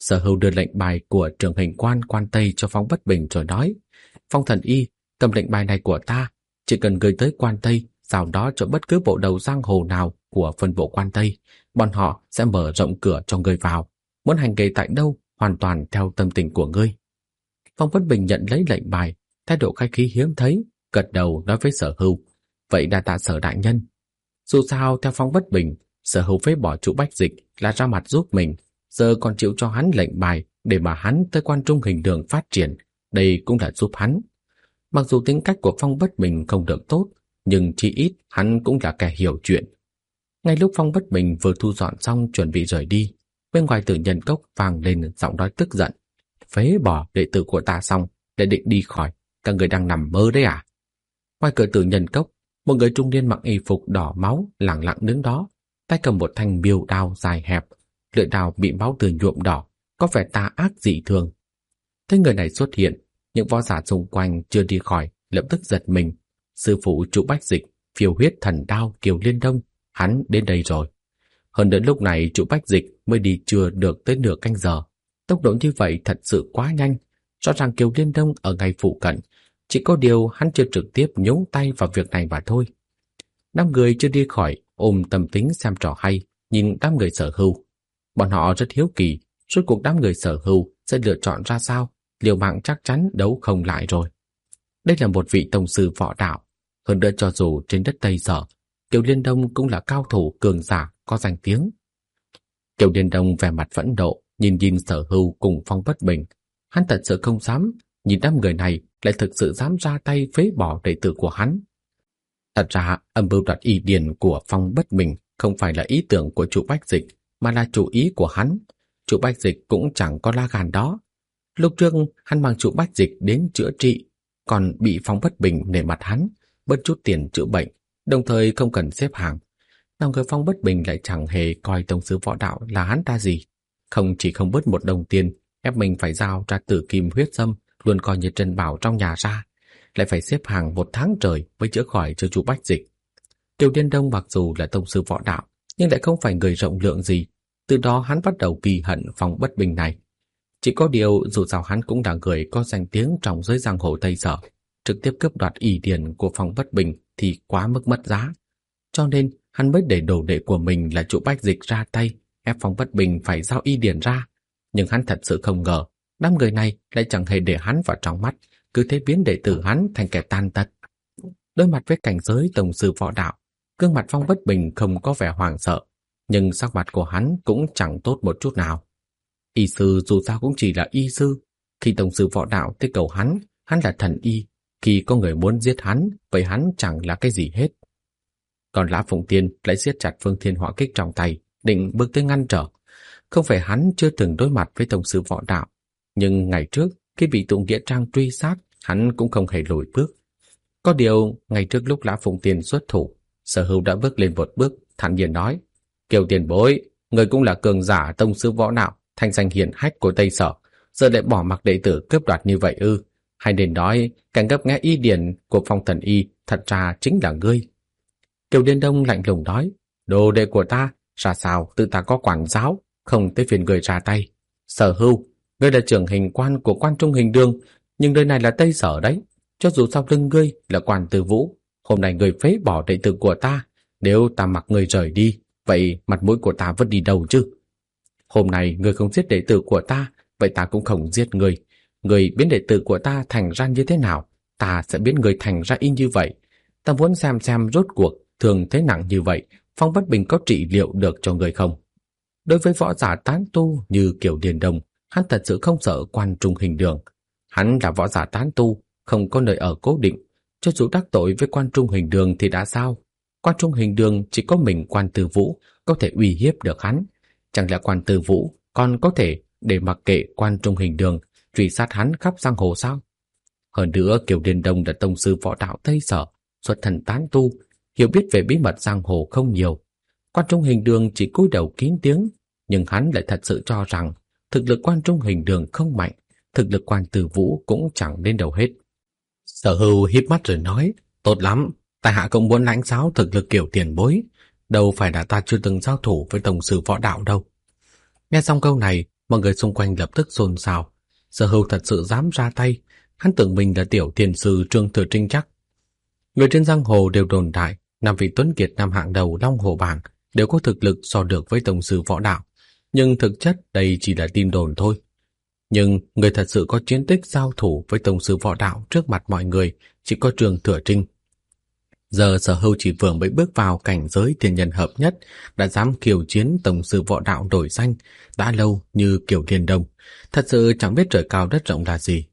S1: Sở Hưu đưa lệnh bài của trưởng hình quan quan Tây cho Phong Bất Bình rồi nói: Phong Thần Y, cầm lệnh bài này của ta, chỉ cần gửi tới quan Tây, sau đó cho bất cứ bộ đầu giang hồ nào của phân bộ quan Tây, bọn họ sẽ mở rộng cửa cho ngươi vào. Muốn hành nghề tại đâu, hoàn toàn theo tâm tình của ngươi. Phong Bất Bình nhận lấy lệnh bài, thái độ khách khí hiếm thấy, gật đầu nói với Sở Hưu: Vậy đa tạ Sở đại nhân. Dù sao theo Phong Bất Bình, Sở Hưu phế bỏ Trụ Bách Dịch là ra mặt giúp mình, giờ còn chịu cho hắn lệnh bài để mà hắn tới Quan Trung Hình Đường phát triển, đây cũng là giúp hắn. Mặc dù tính cách của Phong Bất Bình không được tốt, nhưng chỉ ít hắn cũng là kẻ hiểu chuyện. Ngay lúc Phong Bất Bình vừa thu dọn xong chuẩn bị rời đi, bên ngoài Tử Nhân Cốc vang lên giọng nói tức giận: Phế bỏ đệ tử của ta xong để định đi khỏi, các người đang nằm mơ đấy à? Ngoài cửa Tử Nhân Cốc, một người trung niên mặc y phục đỏ máu lẳng lặng đứng đó, tay cầm một thanh biêu đao dài hẹp, lưỡi đao bị máu tươi nhuộm đỏ, có vẻ tà ác dị thường. Thấy người này xuất hiện, những võ giả xung quanh chưa đi khỏi lập tức giật mình. Sư phụ Trụ Bách Dịch, Phiêu Huyết Thần Đao Kiều Liên Đông, hắn đến đây rồi. Hơn nữa lúc này Trụ Bách Dịch mới đi chưa được tới nửa canh giờ. Tốc độ như vậy thật sự quá nhanh. Rõ ràng Kiều Liên Đông ở ngay phụ cận, chỉ có điều hắn chưa trực tiếp nhúng tay vào việc này mà thôi. Đám người chưa đi khỏi ôm tâm tính xem trò hay, nhìn đám người Sở Hưu. Bọn họ rất hiếu kỳ, rốt cuộc đám người Sở Hưu sẽ lựa chọn ra sao. Liều mạng chắc chắn đấu không lại rồi. Đây là một vị tông sư võ đạo, hơn nữa cho dù trên đất Tây Sở, Kiều Liên Đông cũng là cao thủ cường giả có danh tiếng. Kiều Liên Đông vẻ mặt phẫn nộ, nhìn Sở Hưu cùng Phong Bất Bình. Hắn thật sự không dám, nhìn đám người này lại thực sự dám ra tay phế bỏ đệ tử của hắn. Thật ra âm mưu đoạt y điển của Phong Bất Bình không phải là ý tưởng của Trụ Bách Dịch, mà là chủ ý của hắn. Trụ Bách Dịch cũng chẳng có lá gan đó. Lúc trước hắn mang Trụ Bách Dịch đến chữa trị, còn bị Phong Bất Bình nể mặt hắn, bớt chút tiền chữa bệnh, đồng thời không cần xếp hàng. Nào người Phong Bất Bình lại chẳng hề coi tông sư võ đạo là hắn ta gì, không chỉ không bớt một đồng tiền, ép mình phải giao ra Tử Kim Huyết Sâm luôn coi như trân bảo trong nhà ra, lại phải xếp hàng 1 tháng trời mới chữa khỏi cho Trụ Bách Dịch. Kiều Liên Đông mặc dù là tông sư võ đạo, nhưng lại không phải người rộng lượng gì, từ đó hắn bắt đầu kỳ hận Phong Bất Bình này. Chỉ có điều dù sao hắn cũng là người có danh tiếng trong giới giang hồ Tây Sở, trực tiếp cướp đoạt y điển của Phong Bất Bình thì quá mức mất giá. Cho nên hắn mới để đồ đệ của mình là Trụ Bách Dịch ra tay, ép Phong Bất Bình phải giao y điển ra. Nhưng hắn thật sự không ngờ, đám người này lại chẳng hề để hắn vào trong mắt, cứ thế biến đệ tử hắn thành kẻ tàn tật. Đối mặt với cảnh giới tông sư võ đạo, gương mặt Phong Bất Bình không có vẻ hoảng sợ, nhưng sắc mặt của hắn cũng chẳng tốt một chút nào. Y sư dù sao cũng chỉ là y sư, khi tông sư võ đạo tới cầu hắn là thần y, khi có người muốn giết hắn, vậy hắn chẳng là cái gì hết. Còn Lã Phụng Tiên lại siết chặt Phương Thiên Hỏa Kích trong tay, định bước tới ngăn trở. Không phải hắn chưa từng đối mặt với tông sư võ đạo, nhưng ngày trước khi bị Tụng Nghĩa Trang truy sát, hắn cũng không hề lùi bước. Có điều ngày trước lúc Lã Phụng Tiên xuất thủ, Sở Hưu đã bước lên một bước, thản nhiên nói: Kiều tiền bối, người cũng là cường giả tông sư võ đạo, thanh danh hiển hách của Tây Sở, giờ lại bỏ mặc đệ tử cướp đoạt như vậy ư? Hay nên nói cảnh gấp nghe y điển của Phong Thần Y thật ra chính là ngươi? Kiều Liên Đông lạnh lùng nói: đồ đệ của ta ra sao tự ta có quản giáo, không tới phiền người ra tay. Sở Hưu, ngươi là trưởng hình quan của Quan Trung Hình Đường, nhưng nơi này là Tây Sở đấy. Cho dù sau lưng ngươi là Quan Tư Vũ, hôm nay ngươi phế bỏ đệ tử của ta, nếu ta mặc ngươi rời đi, vậy mặt mũi của ta vẫn đi đâu chứ? Hôm nay ngươi không giết đệ tử của ta, vậy ta cũng không giết ngươi. Ngươi biến đệ tử của ta thành ra như thế nào, ta sẽ biến ngươi thành ra y như vậy. Ta muốn xem rốt cuộc thường thế nặng như vậy, Phong Bất Bình có trị liệu được cho ngươi không? Đối với võ giả tán tu như Kiều Liên Đông, hắn thật sự không sợ Quan Trung Hình Đường. Hắn là võ giả tán tu, không có nơi ở cố định, cho dù đắc tội với Quan Trung Hình Đường thì đã sao? Quan Trung Hình Đường chỉ có mình Quan Tư Vũ có thể uy hiếp được hắn. Chẳng lẽ Quan Tư Vũ còn có thể để mặc kệ Quan Trung Hình Đường truy sát hắn khắp giang hồ sao? Hơn nữa Kiều Liên Đông là tông sư võ đạo Tây Sở, xuất thân tán tu, hiểu biết về bí mật giang hồ không nhiều. Quan Trung Hình Đường chỉ cúi đầu kín tiếng, nhưng hắn lại thật sự cho rằng thực lực Quan Trung Hình Đường không mạnh, thực lực Quan Tư Vũ cũng chẳng đến đâu hết. Sở Hưu híp mắt rồi nói: tốt lắm, tại hạ cũng muốn lãnh giáo thực lực Kiều tiền bối, đâu phải là ta chưa từng giao thủ với tông sư võ đạo đâu. Nghe xong câu này, Mọi người xung quanh lập tức xôn xao. Sở Hưu thật sự dám ra tay, hắn tưởng mình là tiểu thiên sư Trương Thừa Trinh chắc. Người trên giang hồ đều đồn đại 5 vị tuấn kiệt năm hạng đầu Long Hồ bảng đều có thực lực so được với tông sư võ đạo, nhưng thực chất đây chỉ là tin đồn thôi. Nhưng người thật sự có chiến tích giao thủ với tông sư võ đạo trước mặt mọi người chỉ có Trương Thừa Trinh. Giờ Sở Hưu chỉ vừa mới bước vào cảnh giới thiên nhân hợp nhất đã dám khiêu chiến tông sư võ đạo đổi danh đã lâu như Kiều Liên Đông, thật sự chẳng biết trời cao đất rộng là gì.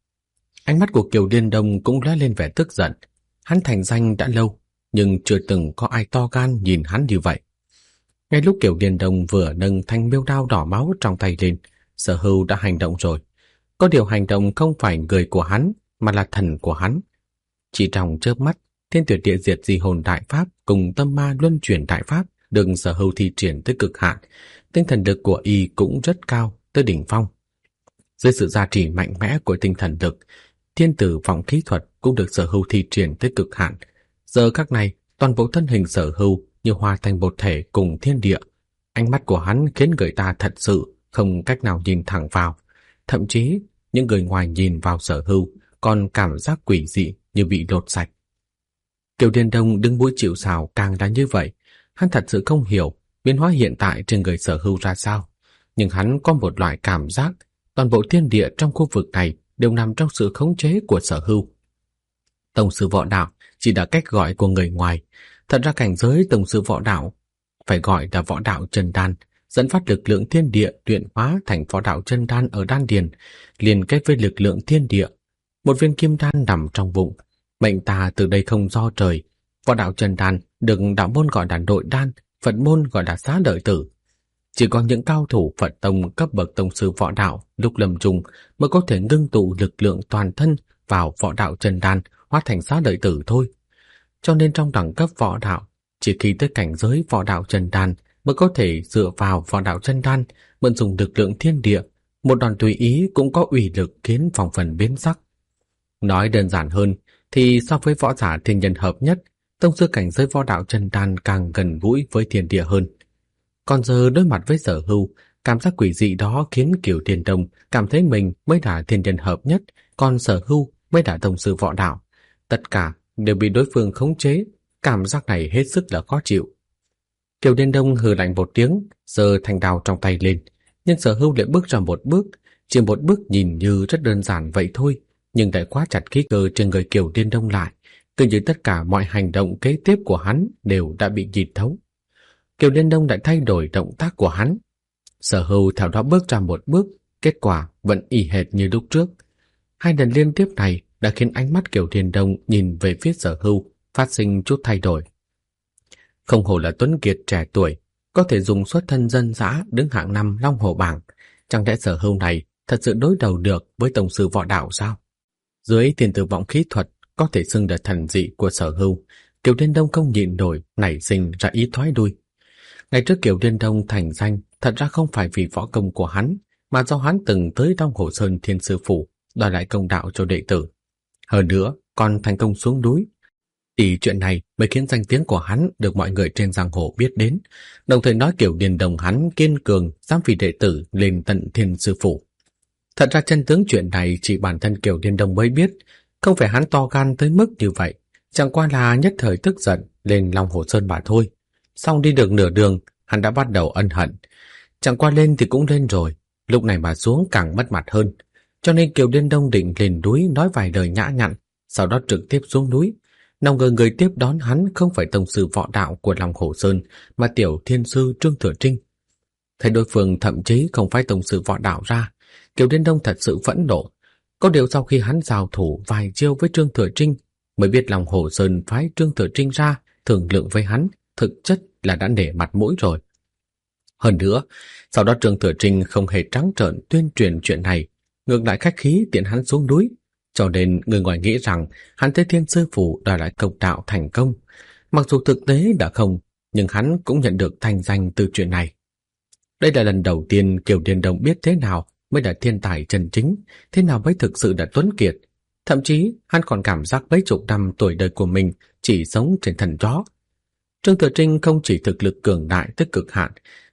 S1: Ánh mắt của Kiều Liên Đông cũng lóe lên vẻ tức giận. Hắn thành danh đã lâu, nhưng chưa từng có ai to gan nhìn hắn như vậy. Ngay lúc Kiều Liên Đông vừa nâng thanh miêu đao đỏ máu trong tay lên, Sở Hưu đã hành động rồi. Có điều hành động không phải người của hắn, mà là thần của hắn. Chỉ trong chớp mắt, Thiên Tuyệt Địa Diệt Di Hồn Đại Pháp cùng Tâm Ma Luân Chuyển Đại Pháp được Sở Hưu thi triển tới cực hạn. Tinh thần lực của y cũng rất cao, tới đỉnh phong. Dưới sự gia trì mạnh mẽ của tinh thần lực, Thiên Tử Vọng Khí Thuật cũng được Sở Hưu thi triển tới cực hạn. Giờ khắc này, toàn bộ thân hình Sở Hưu như hòa thành một thể cùng thiên địa. Ánh mắt của hắn khiến người ta thật sự không cách nào nhìn thẳng vào. Thậm chí, những người ngoài nhìn vào Sở Hưu còn cảm giác quỷ dị như bị lột sạch. Kiều Liên Đông đứng mũi chịu sào càng là như vậy. Hắn thật sự không hiểu biến hóa hiện tại trên người Sở Hưu ra sao. Nhưng hắn có một loại cảm giác toàn bộ thiên địa trong khu vực này đều nằm trong sự khống chế của Sở Hưu. Tông sư võ đạo chỉ là cách gọi của người ngoài. Thật ra cảnh giới tông sư võ đạo phải gọi là võ đạo chân đan, dẫn phát lực lượng thiên địa luyện hóa thành võ đạo chân đan ở đan điền, liên kết với lực lượng thiên địa. Một viên kim đan nằm trong bụng. Mệnh ta từ đây không do trời. Võ đạo chân đan được đạo môn gọi là nội đan, Phật môn gọi là xá lợi tử. Chỉ có những cao thủ Phật tông cấp bậc tông sư võ đạo lúc lâm chung mới có thể ngưng tụ lực lượng toàn thân vào võ đạo chân đan hóa thành xá lợi tử thôi. Cho nên trong đẳng cấp võ đạo, chỉ khi tới cảnh giới võ đạo chân đan mới có thể dựa vào võ đạo chân đan mượn dùng lực lượng thiên địa, một đòn tùy ý cũng có uy lực khiến phong vân biến sắc. Nói đơn giản hơn thì so với võ giả thiên nhân hợp nhất, tông sư cảnh giới võ đạo chân đan càng gần gũi với thiên địa hơn. Còn giờ đối mặt với Sở Hưu, cảm giác quỷ dị đó khiến Kiều Liên Đông cảm thấy mình mới là thiên nhân hợp nhất, còn Sở Hưu mới là tông sư võ đạo. Tất cả đều bị đối phương khống chế, cảm giác này hết sức là khó chịu. Kiều Liên Đông hừ lạnh một tiếng, giơ thanh đao trong tay lên, nhưng Sở Hưu lại bước ra một bước, chỉ một bước nhìn như rất đơn giản vậy thôi, nhưng lại khóa chặt khí cơ trên người Kiều Liên Đông lại, cứ như tất cả mọi hành động kế tiếp của hắn đều đã bị nhìn thấu. Kiều Liên Đông lại thay đổi động tác của hắn. Sở Hưu theo đó bước ra một bước, kết quả vẫn y hệt như lúc trước. Hai lần liên tiếp này đã khiến ánh mắt Kiều Liên Đông nhìn về phía Sở Hưu phát sinh chút thay đổi. Không hổ là tuấn kiệt trẻ tuổi, có thể dùng xuất thân dân dã đứng hạng 5 Long Hồ bảng. Chẳng lẽ Sở Hưu này thật sự đối đầu được với tông sư võ đạo sao? Dưới Thiên Tử Vọng Khí Thuật có thể xưng là thần dị của Sở Hưu, Kiều Liên Đông không nhịn nổi nảy sinh ra ý thoái lui. Ngày trước Kiều Liên Đông thành danh thật ra không phải vì võ công của hắn, mà do hắn từng tới Long Hồ Sơn Thiên Sư Phủ đòi lại công đạo cho đệ tử. Hơn nữa còn thành công xuống núi. Thì chuyện này mới khiến danh tiếng của hắn được mọi người trên giang hồ biết đến, đồng thời nói Kiều Liên Đông hắn kiên cường dám vì đệ tử lên tận Thiên Sư Phủ. Thật ra chân tướng chuyện này chỉ bản thân Kiều Liên Đông mới biết, không phải hắn to gan tới mức như vậy, chẳng qua là nhất thời tức giận lên Long Hồ Sơn mà thôi. Xong đi được nửa đường, hắn đã bắt đầu ân hận. Chẳng qua lên thì cũng lên rồi, lúc này mà xuống càng mất mặt hơn. Cho nên Kiều Liên Đông định lên núi nói vài lời nhã nhặn, sau đó trực tiếp xuống núi. Nào ngờ người tiếp đón hắn không phải tông sư võ đạo của Long Hồ Sơn, mà tiểu thiên sư Trương Thừa Trinh. Thấy đối phương thậm chí không phải tông sư võ đạo ra, Kiều Liên Đông thật sự phẫn nộ. Có điều sau khi hắn giao thủ vài chiêu với Trương Thừa Trinh, mới biết Long Hồ Sơn phái Trương Thừa Trinh ra thương lượng với hắn, thực chất là đã nể mặt mũi rồi. Hơn nữa, sau đó Trương Thừa Trinh không hề trắng trợn tuyên truyền chuyện này, ngược lại khách khí tiễn hắn xuống núi, cho nên người ngoài nghĩ rằng hắn tới Thiên Sư Phủ đòi lại công đạo thành công. Mặc dù thực tế đã không, nhưng hắn cũng nhận được thanh danh từ chuyện này. Đây là lần đầu tiên Kiều Liên Đông biết thế nào mới là thiên tài chân chính, thế nào mới thực sự là tuấn kiệt. Thậm chí hắn còn cảm giác mấy chục năm tuổi đời của mình chỉ sống trên thần chó. Trương Thừa Trinh không chỉ thực lực cường đại tới cực hạn,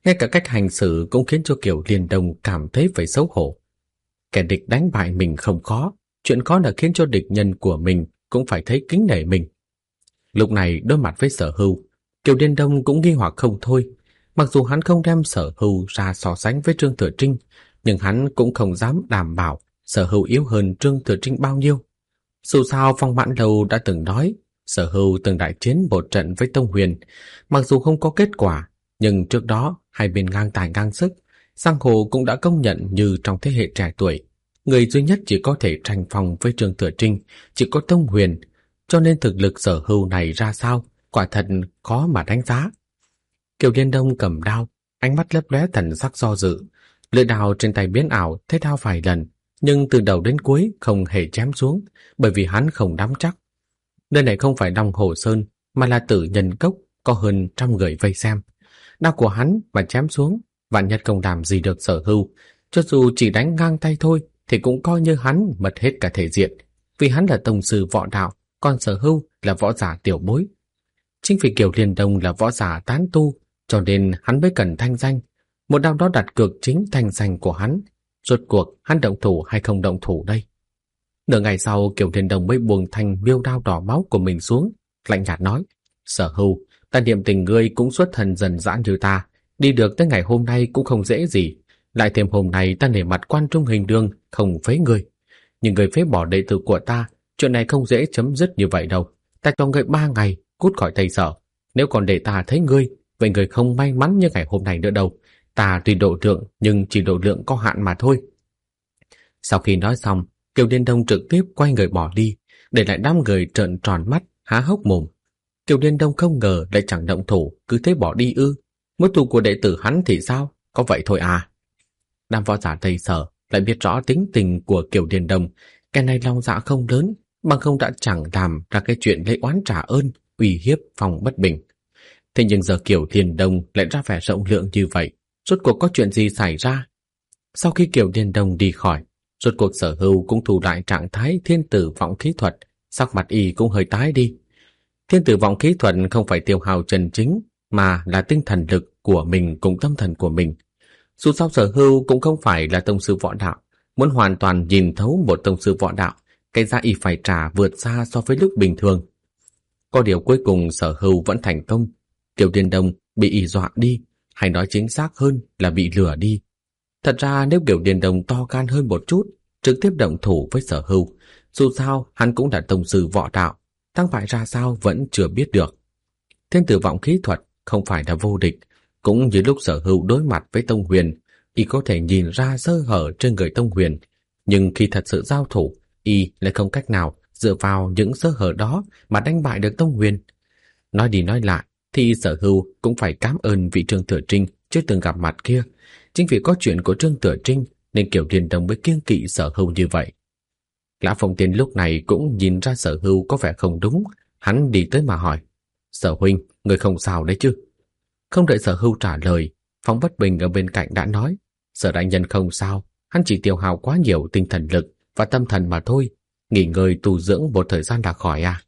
S1: Ngay cả cách hành xử cũng khiến cho Kiều Liên Đông cảm thấy phải xấu hổ. Kẻ địch đánh bại mình không khó, chuyện khó là khiến cho địch nhân của mình cũng phải thấy kính nể mình. Lúc này đối mặt với Sở Hưu, Kiều Liên Đông cũng nghi hoặc không thôi. Mặc dù hắn không đem Sở Hưu ra so sánh với Trương Thừa Trinh, nhưng hắn cũng không dám đảm bảo Sở Hưu yếu hơn Trương Thừa Trinh bao nhiêu. Dù sao Phong Mãn Lâu đã từng nói, Sở Hưu từng đại chiến một trận với Tông Huyền, mặc dù không có kết quả, nhưng trước đó hai bên ngang tài ngang sức, giang hồ cũng đã công nhận như trong thế hệ trẻ tuổi, người duy nhất chỉ có thể tranh phong với Trương Thừa Trinh chỉ có Tông Huyền, cho nên thực lực Sở Hưu này ra sao, quả thật khó mà đánh giá. Kiều Liên Đông cầm đao, ánh mắt lấp lóe thần sắc do dự, lưỡi đao trên tay biến ảo thế đao vài lần, nhưng từ đầu đến cuối không hề chém xuống, bởi vì hắn không nắm chắc. Nơi này không phải Long Hồ Sơn, mà là Tử Nhân Cốc, có hơn 100 người vây xem. Đao của hắn mà chém xuống, vạn nhất không làm gì được Sở Hưu, cho dù chỉ đánh ngang tay thôi, thì cũng coi như hắn mất hết cả thể diện, vì hắn là tông sư võ đạo, còn Sở Hưu là võ giả tiểu bối. Chính vì Kiều Liên Đông là võ giả tán tu, cho nên hắn mới cần thanh danh. Một đao đó đặt cược chính thanh danh của hắn. Rốt cuộc hắn động thủ hay không động thủ đây? Nửa ngày sau, Kiều Liên Đông mới buông thanh miêu đao đỏ máu của mình xuống, lạnh nhạt nói: Sở Hưu, ta niệm tình ngươi cũng xuất thần dần dã như ta, đi được tới ngày hôm nay cũng không dễ gì. Lại thêm hôm nay ta nể mặt Quan Trung Hình Đường không phế ngươi, nhưng ngươi phế bỏ đệ tử của ta, chuyện này không dễ chấm dứt như vậy đâu. Ta cho ngươi 3 ngày cút khỏi thầy Sở. Nếu còn để ta thấy ngươi, vậy ngươi không may mắn như ngày hôm nay nữa đâu. Ta tuy độ lượng, nhưng chỉ độ lượng có hạn mà thôi. Sau khi nói xong, Kiều Liên Đông trực tiếp quay người bỏ đi, để lại đám người trợn tròn mắt, há hốc mồm. Kiều Liên Đông không ngờ lại chẳng động thủ, cứ thế bỏ đi ư? Mối thù của đệ tử hắn thì sao? Có vậy thôi à? Đám võ giả thầy Sở lại biết rõ tính tình của Kiều Liên Đông, cái này lòng dạ không lớn, bằng không đã chẳng làm ra cái chuyện lấy oán trả ơn, uy hiếp Phong Bất Bình. Thế nhưng giờ Kiều Liên Đông lại ra vẻ rộng lượng như vậy, rốt cuộc có chuyện gì xảy ra? Sau khi Kiều Liên Đông đi khỏi, rốt cuộc Sở Hưu cũng thu lại trạng thái thiên tử vọng khí thuật, sắc mặt y cũng hơi tái đi. Thiên tử vọng khí thuật không phải tiêu hao chân chính, mà là tinh thần lực của mình cùng tâm thần của mình. Dù sao Sở Hưu cũng không phải là tông sư võ đạo, muốn hoàn toàn nhìn thấu một tông sư võ đạo, cái giá y phải trả vượt xa so với lúc bình thường. Có điều cuối cùng Sở Hưu vẫn thành công, Kiều Liên Đông bị y dọa đi, hay nói chính xác hơn là bị lừa đi. Thật ra nếu Kiều Liên Đông to gan hơn một chút, trực tiếp động thủ với Sở Hưu, dù sao hắn cũng là tông sư võ đạo, thắng bại ra sao vẫn chưa biết được. Thiên tử vọng khí thuật không phải là vô địch, cũng như lúc Sở Hưu đối mặt với Tông Huyền, y có thể nhìn ra sơ hở trên người Tông Huyền, nhưng khi thật sự giao thủ, y lại không cách nào dựa vào những sơ hở đó mà đánh bại được Tông Huyền. Nói đi nói lại, thì Sở Hưu cũng phải cảm ơn vị Trương Thừa Trinh chưa từng gặp mặt kia. Chính vì có chuyện của Trương Thừa Trinh nên Kiều Liên Đông mới kiêng kỵ Sở Hưu như vậy. Lã Phong Tiên lúc này cũng nhìn ra Sở Hưu có vẻ không đúng, hắn đi tới mà hỏi: Sở huynh, người không sao đấy chứ? Không đợi Sở Hưu trả lời, Phong Bất Bình ở bên cạnh đã nói: Sở đại nhân không sao, hắn chỉ tiêu hao quá nhiều tinh thần lực và tâm thần mà thôi, nghỉ ngơi tu dưỡng một thời gian là khỏi à.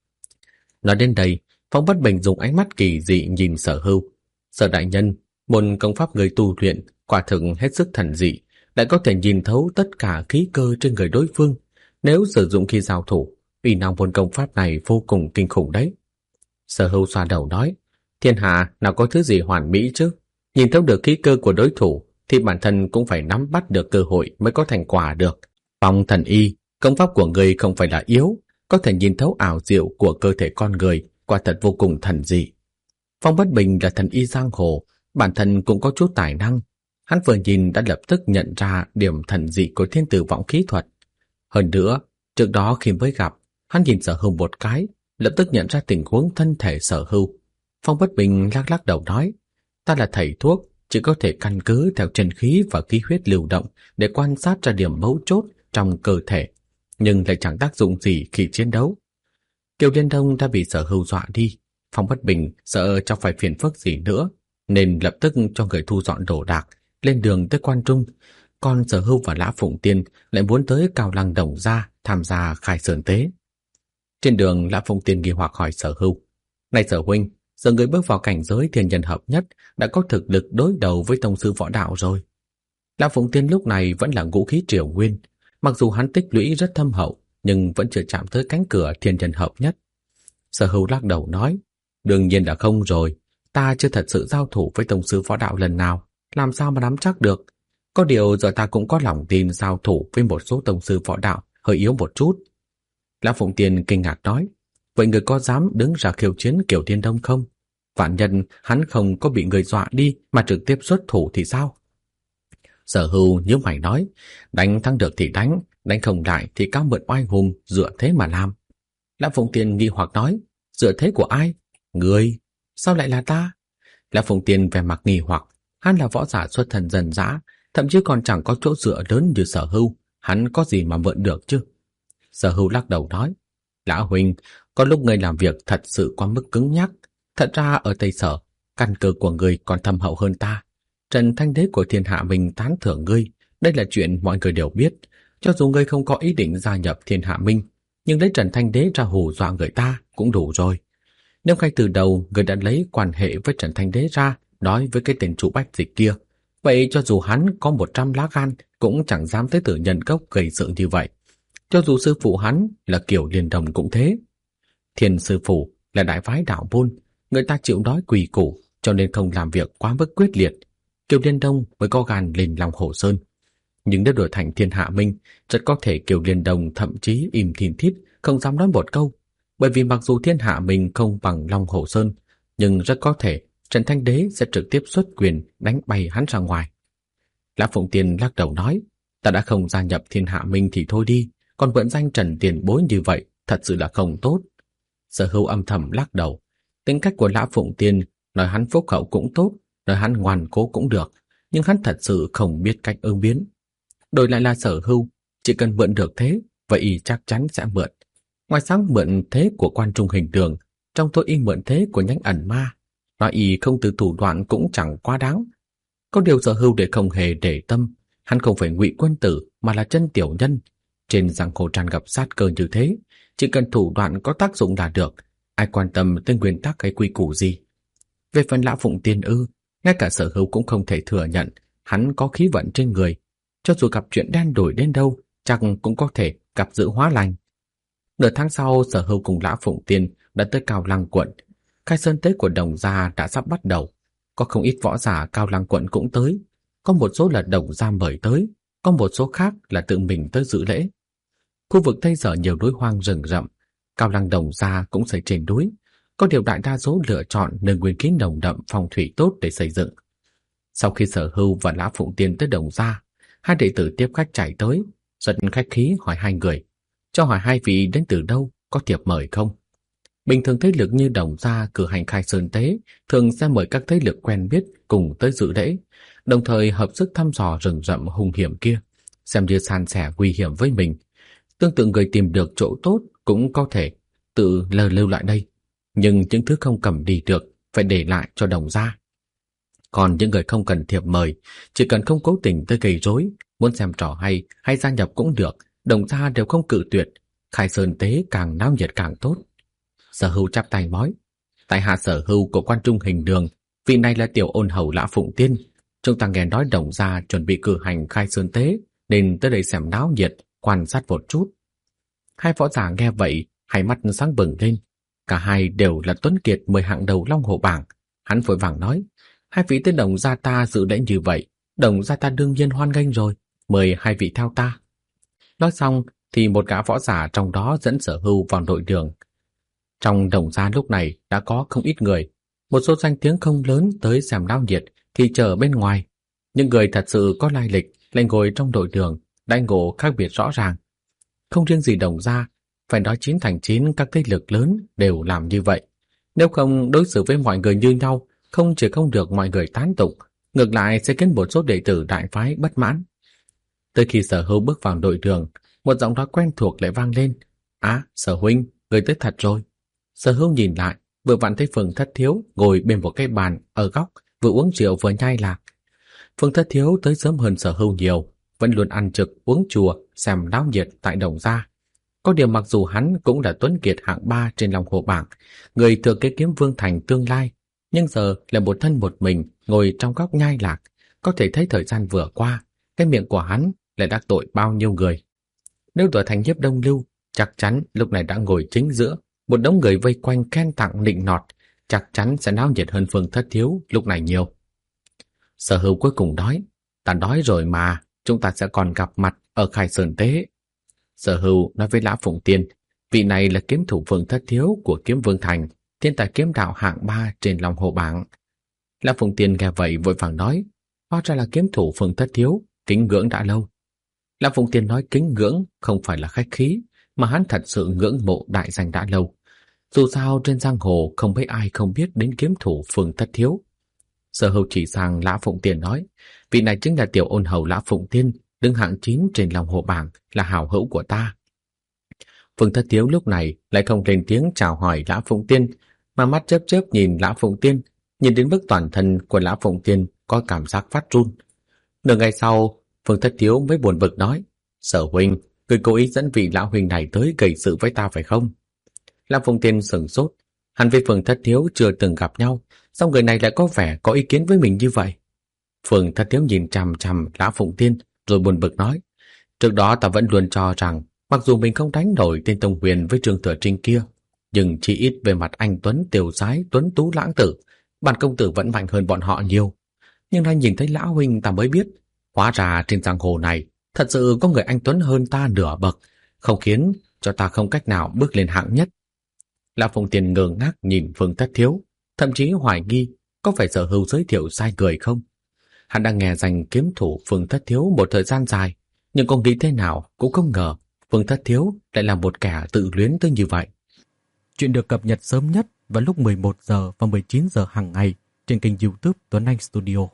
S1: Nói đến đây, Phong Bất Bình dùng ánh mắt kỳ dị nhìn Sở Hưu. Sở đại nhân, môn công pháp người tu luyện quả thực hết sức thần dị, lại có thể nhìn thấu tất cả khí cơ trên người đối phương. Nếu sử dụng khi giao thủ, uy năng môn công pháp này vô cùng kinh khủng đấy. Sở Hưu xoa đầu nói: Thiên hạ nào có thứ gì hoàn mỹ chứ? Nhìn thấu được khí cơ của đối thủ thì bản thân cũng phải nắm bắt được cơ hội mới có thành quả được. Phong thần y, công pháp của người không phải là yếu, có thể nhìn thấu ảo diệu của cơ thể con người, quả thật vô cùng thần dị. Phong Bất Bình là thần y giang hồ, bản thân cũng có chút tài năng. Hắn vừa nhìn đã lập tức nhận ra điểm thần dị của thiên tử vọng khí thuật. Hơn nữa, trước đó khi mới gặp, hắn nhìn Sở Hưu một cái, lập tức nhận ra tình huống thân thể Sở Hưu. Phong Bất Bình lắc lắc đầu nói: Ta là thầy thuốc, chỉ có thể căn cứ theo chân khí và khí huyết lưu động để quan sát ra điểm mấu chốt trong cơ thể, nhưng lại chẳng tác dụng gì khi chiến đấu. Kiều Liên Đông đã bị Sở Hưu dọa đi. Phong Bất Bình sợ chẳng phải phiền phức gì nữa, nên lập tức cho người thu dọn đồ đạc, lên đường tới Quan Trung. Còn Sở Hưu và Lã Phụng Tiên lại muốn tới Cao Lăng Đồng Gia tham gia khai sơn tế. Trên đường, Lã Phụng Tiên nghi hoặc hỏi Sở Hưu: Này Sở huynh, Giờ người bước vào cảnh giới thiên nhân hợp nhất đã có thực lực đối đầu với tông sư võ đạo rồi. Lão Phụng Tiên lúc này vẫn là ngũ khí triều nguyên, mặc dù hắn tích lũy rất thâm hậu, nhưng vẫn chưa chạm tới cánh cửa thiên nhân hợp nhất. Sở Hưu lắc đầu nói, đương nhiên là không rồi, ta chưa thật sự giao thủ với tông sư võ đạo lần nào, làm sao mà nắm chắc được. Có điều giờ ta cũng có lòng tin giao thủ với một số tông sư võ đạo hơi yếu một chút. Lão Phụng Tiên kinh ngạc nói, vậy người có dám đứng ra khiêu chiến Kiều Thiên Đông không? Vạn nhân hắn không có bị người dọa đi mà trực tiếp xuất thủ thì sao? Sở Hưu nhíu mày nói, đánh thắng được thì đánh, đánh không lại thì cao mượn oai hùng dựa thế mà làm. Lão Phụng Tiên nghi hoặc nói, dựa thế của ai? Người? Sao lại là ta? Lão Phụng Tiên vẻ mặt nghi hoặc, hắn là võ giả xuất thân dân dã, thậm chí còn chẳng có chỗ dựa lớn như Sở Hưu, hắn có gì mà mượn được chứ? Sở Hưu lắc đầu nói, lão huynh, có lúc người làm việc thật sự quá mức cứng nhắc. Thật ra ở Tây Sở, căn cơ của người còn thâm hậu hơn ta. Trần Thanh Đế của thiên hạ mình tán thưởng ngươi, đây là chuyện mọi người đều biết. Cho dù ngươi không có ý định gia nhập thiên hạ minh, nhưng lấy Trần Thanh Đế ra hù dọa người ta cũng đủ rồi. Nếu ngay từ đầu người đã lấy quan hệ với Trần Thanh Đế ra nói với cái tên chủ Bách Dịch kia, vậy cho dù hắn có 100 lá gan cũng chẳng dám tới Tử Nhân Cốc gây sự như vậy. Cho dù sư phụ hắn là Kiều Liên Đồng cũng thế. Thiên sư phụ là đại phái đạo môn, người ta chịu đói quỳ củ cho nên không làm việc quá mức quyết liệt. Kiều Liên Đông mới có gan lên lòng Hồ Sơn. Nhưng nếu đổi thành thiên hạ minh, rất có thể Kiều Liên Đông thậm chí im thìn thít, không dám nói một câu. Bởi vì mặc dù thiên hạ mình không bằng Long Hồ Sơn, nhưng rất có thể Trần Thanh Đế sẽ trực tiếp xuất quyền đánh bay hắn ra ngoài. Lã Phụng Tiên lắc đầu nói, ta đã không gia nhập thiên hạ minh thì thôi đi, còn mượn danh Trần tiền bối như vậy thật sự là không tốt. Sở Hưu âm thầm lắc đầu. Tính cách của Lã Phụng Tiên, nói hắn phúc hậu cũng tốt, nói hắn ngoan cố cũng được, nhưng hắn thật sự không biết cách ứng biến. Đổi lại là Sở Hưu, chỉ cần mượn được thế, vậy y chắc chắn sẽ mượn. Ngoài sáng mượn thế của Quan Trung Hình Đường, trong tôi y mượn thế của Nhánh Ẩn Ma, nói y không từ thủ đoạn cũng chẳng quá đáng. Có điều Sở Hưu để không hề để tâm, hắn không phải Ngụy quân tử mà là chân tiểu nhân. Trên giang hồ tràn gặp sát cơ như thế, chỉ cần thủ đoạn có tác dụng là được, ai quan tâm tới nguyên tắc hay quy củ gì. Về phần Lã Phụng Tiên ngay cả Sở Hưu cũng không thể thừa nhận hắn có khí vận trên người. Cho dù gặp chuyện đen đổi đến đâu, chắc cũng có thể gặp dự hóa lành. Nửa tháng sau, Sở Hưu cùng Lã Phụng Tiên đã tới Cao Lăng quận. Khai sơn tế của Đồng gia đã sắp bắt đầu. Có không ít võ giả Cao Lăng quận cũng tới. Có một số là Đồng gia mời tới, có một số khác là tự mình tới dự lễ. Khu vực Tây Sở nhiều núi hoang rừng rậm, Cao Lăng Đồng gia cũng xây trên núi. Có điều đại đa số lựa chọn nơi nguyên khí nồng đậm phong thủy tốt để xây dựng. Sau khi Sở Hưu và Lã Phụng Tiên tới Đồng gia, hai đệ tử tiếp khách chạy tới, rất khách khí hỏi hai người, cho hỏi hai vị đến từ đâu, có thiệp mời không. Bình thường thế lực như Đồng gia cử hành khai sơn tế thường sẽ mời các thế lực quen biết cùng tới dự lễ, đồng thời hợp sức thăm dò rừng rậm hung hiểm kia, xem như san sẻ nguy hiểm với mình. Tương tự người tìm được chỗ tốt cũng có thể tự lưu lại đây, nhưng những thứ không cầm đi được phải để lại cho Đồng gia. Còn những người không cần thiệp mời, chỉ cần không cố tình tới gây rối, muốn xem trò hay gia nhập cũng được, Đồng gia đều không cự tuyệt. Khai sơn tế càng náo nhiệt càng tốt. Sở Hưu chắp tay nói, tại hạ Sở Hưu của Quan Trung Hình Đường, vị này là tiểu ôn hầu Lã Phụng Tiên. Chúng ta nghe nói Đồng gia chuẩn bị cử hành khai sơn tế, nên tới đây xem náo nhiệt, quan sát một chút. Hai võ giả nghe vậy, hai mắt sáng bừng lên. Cả hai đều là tuấn kiệt 10 hạng đầu Long Hồ bảng. Hắn vội vàng nói, hai vị tới Đồng gia ta dự lễ như vậy, Đồng gia ta đương nhiên hoan nghênh rồi, mời hai vị theo ta. Nói xong thì một gã võ giả trong đó dẫn Sở Hưu vào nội đường. Trong Đồng gia lúc này đã có không ít người, một số danh tiếng không lớn tới xem náo nhiệt thì chờ bên ngoài. Những người thật sự có lai lịch lại ngồi trong nội đường, đãi ngộ khác biệt rõ ràng. Không riêng gì Đồng gia, phải nói 9 thành 9 các thế lực lớn đều làm như vậy. Nếu không đối xử với mọi người như nhau, không chỉ không được mọi người tán tụng, ngược lại sẽ khiến một số đệ tử đại phái bất mãn. Tới khi Sở Hưu bước vào nội đường, một giọng nói quen thuộc lại vang lên. Sở huynh, người tới thật rồi. Sở Hưu nhìn lại, vừa vặn thấy Phường Thất Thiếu ngồi bên một cái bàn ở góc, vừa uống rượu vừa nhai lạc. Phường Thất Thiếu tới sớm hơn Sở Hưu nhiều, vẫn luôn ăn trực uống chùa xem náo nhiệt tại Đồng gia. Có điều mặc dù hắn cũng là tuấn kiệt hạng 3 trên Long Hồ bảng, người thừa kế kiếm vương thành tương lai, nhưng giờ là một thân một mình ngồi trong góc nhai lạc, có thể thấy thời gian vừa qua, cái miệng của hắn lại đắc tội bao nhiêu người. Nếu đổi thành Nhiếp Đông Lưu, chắc chắn lúc này đã ngồi chính giữa, một đống người vây quanh khen tặng nịnh nọt, chắc chắn sẽ náo nhiệt hơn Phương Thất Thiếu lúc này nhiều. Sở Hưu cuối cùng nói, ta nói rồi mà, chúng ta sẽ còn gặp mặt ở Khai Sơn Tế. Sở Hưu nói với Lã Phụng Tiên, vị này là kiếm thủ Phương Thất Thiếu của Kiếm Vương Thành, thiên tài kiếm đạo hạng 3 trên Long Hồ bảng. Lã Phụng Tiên nghe vậy vội vàng nói, hóa ra là kiếm thủ Phương Thất Thiếu, kính ngưỡng đã lâu. Lã Phụng Tiên nói kính ngưỡng không phải là khách khí, mà hắn thật sự ngưỡng mộ đại danh đã lâu. Dù sao trên giang hồ không mấy ai không biết đến kiếm thủ Phương Thất Thiếu. Sở Hưu chỉ sang Lã Phụng Tiên nói, vị này chính là tiểu ôn hầu Lã Phụng Tiên, đứng hạng 9 trên Long Hồ bảng, là hảo hữu của ta. Phương Thất Thiếu lúc này lại không lên tiếng chào hỏi Lã Phụng Tiên, mà mắt chớp chớp nhìn Lã Phụng Tiên, nhìn đến mức toàn thân của Lã Phụng Tiên có cảm giác phát run. Nửa ngày sau, Phương Thất Thiếu mới buồn bực nói, Sở huynh, người cố ý dẫn vị lão huynh này tới gây sự với ta phải không? Lã Phụng Tiên sửng sốt, hắn với Phương Thất Thiếu chưa từng gặp nhau, sao người này lại có vẻ có ý kiến với mình như vậy? Phương Thất Thiếu nhìn chằm chằm Lã Phụng Tiên rồi buồn bực nói, trước đó ta vẫn luôn cho rằng mặc dù mình không đánh nổi tên Tông Huyền với Trương Thừa Trinh kia, nhưng chỉ ít về mặt anh tuấn tiểu sái tuấn tú lãng tử, bản công tử vẫn mạnh hơn bọn họ nhiều. Nhưng nay nhìn thấy lão huynh ta mới biết, hóa ra trên giang hồ này thật sự có người anh tuấn hơn ta nửa bậc, không khiến cho ta không cách nào bước lên hạng nhất. Lã Phụng Tiên ngơ ngác nhìn Phương Thất Thiếu, thậm chí hoài nghi có phải Sở Hưu giới thiệu sai người không. Hắn đang nghe danh kiếm thủ Phương Thất Thiếu một thời gian dài, nhưng không nghĩ thế nào cũng không ngờ Phương Thất Thiếu lại là một kẻ tự luyến tới như vậy. Chuyện được cập nhật sớm nhất vào lúc 11 giờ và 19 giờ hàng ngày trên kênh YouTube Tuấn Anh Studio.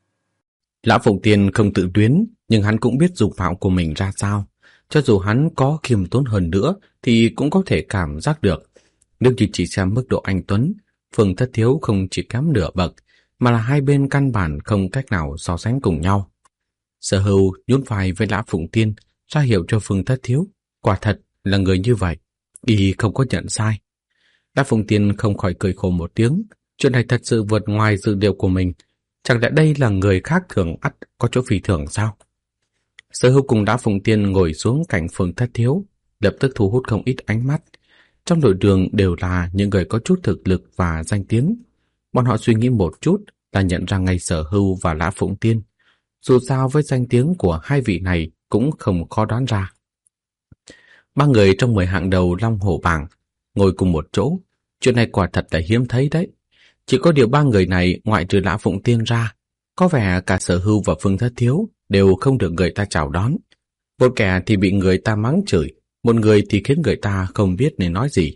S1: Lã Phụng Tiên không tự luyến, nhưng hắn cũng biết dục vọng của mình ra sao. Cho dù hắn có khiêm tốn hơn nữa thì cũng có thể cảm giác được. Nếu như chỉ xem mức độ anh tuấn, Phương Thất Thiếu không chỉ kém nửa bậc, mà là hai bên căn bản không cách nào so sánh cùng nhau. Sở Hưu nhún vai với Lã Phụng Tiên, ra hiệu cho Phương Thất Thiếu, quả thật là người như vậy, y không có nhận sai. Lã Phụng Tiên không khỏi cười khổ một tiếng, chuyện này thật sự vượt ngoài dự liệu của mình, chẳng lẽ đây là người khác thường ắt có chỗ phi thường sao? Sở Hưu cùng Lã Phụng Tiên ngồi xuống cạnh Phương Thất Thiếu, lập tức thu hút không ít ánh mắt. Trong đội đường đều là những người có chút thực lực và danh tiếng. Bọn họ suy nghĩ một chút là nhận ra ngay Sở Hưu và Lã Phụng Tiên. Dù sao với danh tiếng của hai vị này cũng không khó đoán ra. Ba người trong 10 hạng đầu Long Hổ bảng ngồi cùng một chỗ, chuyện này quả thật là hiếm thấy đấy. Chỉ có điều ba người này ngoại trừ Lã Phụng Tiên ra, có vẻ cả Sở Hưu và Phương Thất Thiếu đều không được người ta chào đón. Một kẻ thì bị người ta mắng chửi, một người thì khiến người ta không biết nên nói gì.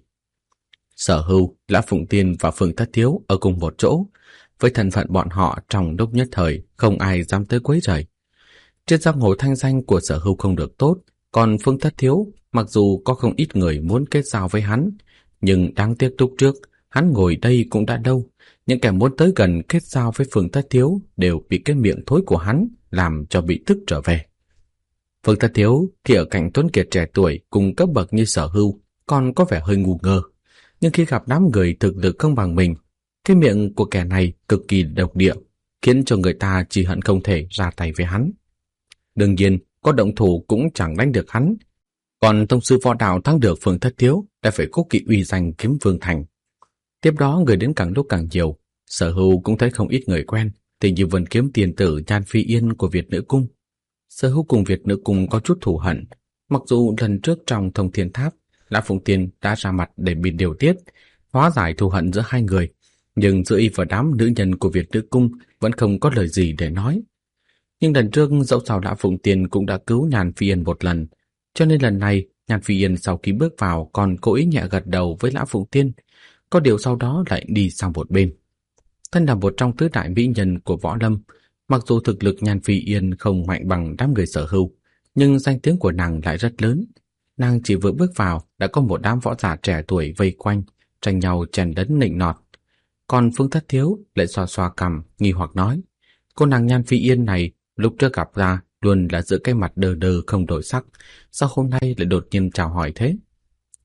S1: Sở Hưu, Lã Phụng Tiên và Phương Thất Thiếu ở cùng một chỗ, với thân phận bọn họ trong lúc nhất thời không ai dám tới quấy rầy. Trên giang hồ thanh danh của Sở Hưu không được tốt, còn Phương Thất Thiếu mặc dù có không ít người muốn kết giao với hắn, nhưng đáng tiếc lúc trước hắn ngồi đây cũng đã lâu, những kẻ muốn tới gần kết giao với Phương Thất Thiếu đều bị cái miệng thối của hắn làm cho bị tức trở về. Phương Thất Thiếu khi ở cạnh tuấn kiệt trẻ tuổi cùng cấp bậc như Sở Hưu còn có vẻ hơi ngu ngơ, nhưng khi gặp đám người thực lực không bằng mình, cái miệng của kẻ này cực kỳ độc địa, khiến cho người ta chỉ hận không thể ra tay với hắn. Đương nhiên, có động thủ cũng chẳng đánh được hắn, còn tông sư võ đạo thắng được Phương Thất Thiếu đã phải cố kỵ uy danh Kiếm Vương Thành. Tiếp đó người đến càng lúc càng nhiều, Sở Hưu cũng thấy không ít người quen, thì như Vân Kiếm tiền tử Nhan Phi Yên của Việt Nữ Cung. Sở Hưu cùng Việt Nữ Cung có chút thù hận, mặc dù lần trước trong Thông Thiên Tháp, Lã Phụng Tiên đã ra mặt để bị điều tiết, hóa giải thù hận giữa hai người, nhưng giữa y và đám nữ nhân của Việt Nữ Cung vẫn không có lời gì để nói. Nhưng lần trước dẫu sao Lã Phụng Tiên cũng đã cứu Nhan Phi Yên một lần, cho nên lần này Nhan Phi Yên sau khi bước vào còn cố ý nhẹ gật đầu với Lã Phụng Tiên, có điều sau đó lại đi sang một bên. Thân là một trong tứ đại mỹ nhân của võ lâm, mặc dù thực lực Nhan Phi Yên không mạnh bằng đám người Sở Hưu, nhưng danh tiếng của nàng lại rất lớn. Nàng chỉ vừa bước vào đã có một đám võ giả trẻ tuổi vây quanh, tranh nhau chèn lấn nịnh nọt. Còn Phương Thất Thiếu lại xoa xoa cằm, nghi hoặc nói, cô nàng Nhan Phi Yên này lúc trước gặp ra luôn là giữ cái mặt đờ đờ không đổi sắc, sao hôm nay lại đột nhiên chào hỏi thế?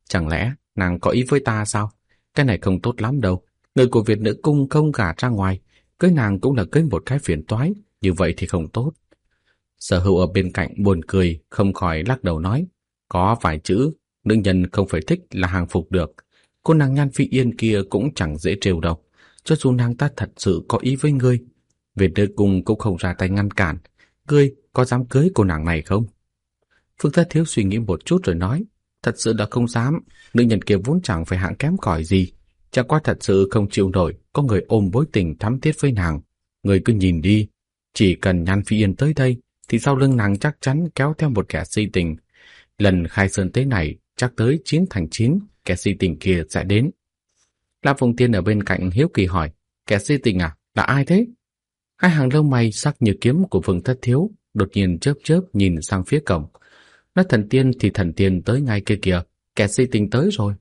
S1: Chẳng lẽ nàng có ý với ta sao? Cái này không tốt lắm đâu. Người của Việt nữ cung không gả ra ngoài, cưới nàng cũng là cưới một cái phiền toái, như vậy thì không tốt. Sở Hữu ở bên cạnh buồn cười, không khỏi lắc đầu nói, có vài chữ, nữ nhân không phải thích là hàng phục được. Cô nàng Nhan Phi Yên kia cũng chẳng dễ trêu đâu. Cho dù nàng ta thật sự có ý với ngươi, Việt nữ cung cũng không ra tay ngăn cản. Ngươi có dám cưới cô nàng này không? Phương Thất Thiếu suy nghĩ một chút rồi nói, thật sự là không dám. Nữ nhân kia vốn chẳng phải hạng kém cỏi gì, chẳng qua thật sự không chịu nổi có người ôm mối tình thắm thiết với nàng. Người cứ nhìn đi, chỉ cần Nhan Phi Yên tới đây thì sau lưng nàng chắc chắn kéo theo một kẻ si tình. Lần khai sơn tế này chắc tới 9 thành 9 kẻ si tình kia sẽ đến. La Phùng Tiên ở bên cạnh hiếu kỳ hỏi, kẻ si tình à, là ai thế? Hai hàng lông mày sắc như kiếm của Phương Thất Thiếu đột nhiên chớp chớp nhìn sang phía cổng. Nói thần tiên thì thần tiên tới ngay kia kìa, kẻ si tình tới rồi.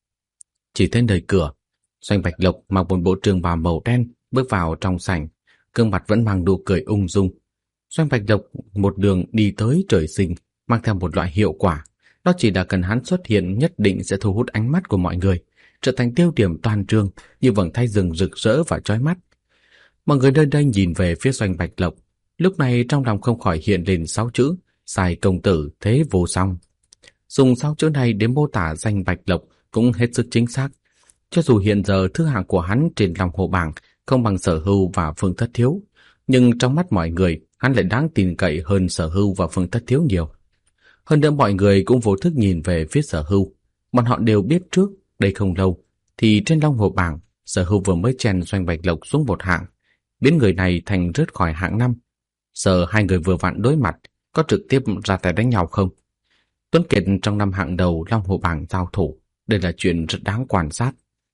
S1: Chỉ thấy nơi cửa, Doanh Bạch Lộc mặc một bộ trường bào màu đen bước vào trong sảnh, gương mặt vẫn mang nụ cười ung dung. Doanh Bạch Lộc một đường đi tới trời sinh, mang theo một loại hiệu quả, đó chỉ là cần hắn xuất hiện nhất định sẽ thu hút ánh mắt của mọi người, trở thành tiêu điểm toàn trường như vầng thái dương rực rỡ và chói mắt. Mọi người nơi đây nhìn về phía Doanh Bạch Lộc, lúc này trong lòng không khỏi hiện lên 6 chữ: Sai công tử thế vô song. Dùng 6 chữ này để mô tả Doanh Bạch Lộc cũng hết sức chính xác. Cho dù hiện giờ thứ hạng của hắn trên lòng hồ bảng không bằng Sở Hưu và Phương Thất Thiếu, nhưng trong mắt mọi người hắn lại đáng tin cậy hơn Sở Hưu và Phương Thất Thiếu nhiều. Hơn nữa mọi người cũng vô thức nhìn về phía Sở Hưu. Bọn họ đều biết trước đây không lâu thì trên long hồ bảng Sở Hưu vừa mới chèn Doanh Bạch Lộc xuống một hạng, biến người này thành rớt khỏi hạng 5. Giờ hai người vừa vặn đối mặt, có trực tiếp ra tay đánh nhau không? Tuấn Kiệt trong 5 hạng đầu long hồ bảng giao thủ, đây là chuyện rất đáng quan sát.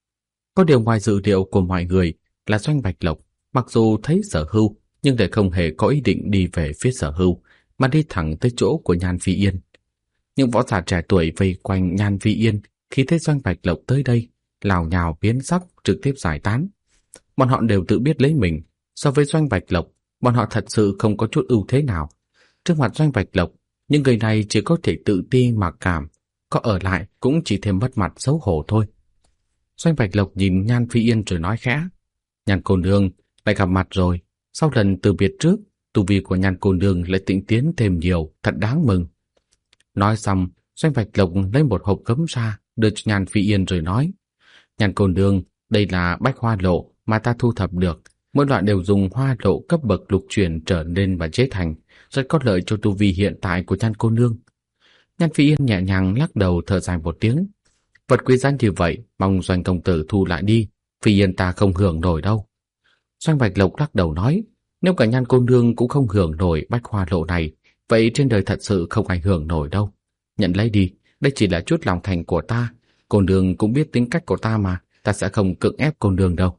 S1: Có điều ngoài dự liệu của mọi người là Doanh Bạch Lộc mặc dù thấy Sở Hưu nhưng lại không hề có ý định đi về phía Sở Hưu, mà đi thẳng tới chỗ của Nhan Phi Yên. Những võ giả trẻ tuổi vây quanh Nhan Phi Yên khi thấy Doanh Bạch Lộc tới đây, lào nhào biến sắc trực tiếp giải tán. Bọn họ đều tự biết lấy mình, so với Doanh Bạch Lộc, bọn họ thật sự không có chút ưu thế nào. Trước mặt Doanh Bạch Lộc, những người này chỉ có thể tự ti mặc cảm, có ở lại cũng chỉ thêm mất mặt xấu hổ thôi. Doanh Bạch Lộc nhìn Nhan Phi Yên rồi nói khẽ, Nhan cô nương lại gặp mặt rồi. Sau lần từ biệt trước, tu vi của Nhan cô nương lại tịnh tiến thêm nhiều, thật đáng mừng. Nói xong, Doanh Bạch Lộc lấy một hộp gấm ra đưa cho Nhan Phi Yên rồi nói, Nhan cô nương, đây là bách hoa lộ mà ta thu thập được, mỗi loại đều dùng hoa lộ cấp bậc lục chuyển trở nên và chế thành, rất có lợi cho tu vi hiện tại của Nhan cô nương. Nhan Phi Yên nhẹ nhàng lắc đầu thở dài một tiếng, vật quý giá như vậy, mong Doanh công tử thu lại đi, Phi Yên ta không hưởng nổi đâu. Doanh Bạch Lộc lắc đầu nói, nếu cả Nhan cô nương cũng không hưởng nổi bách hoa lộ này, vậy trên đời thật sự không ai hưởng nổi đâu. Nhận lấy đi, đây chỉ là chút lòng thành của ta, cô nương cũng biết tính cách của ta mà, ta sẽ không cưỡng ép cô nương đâu.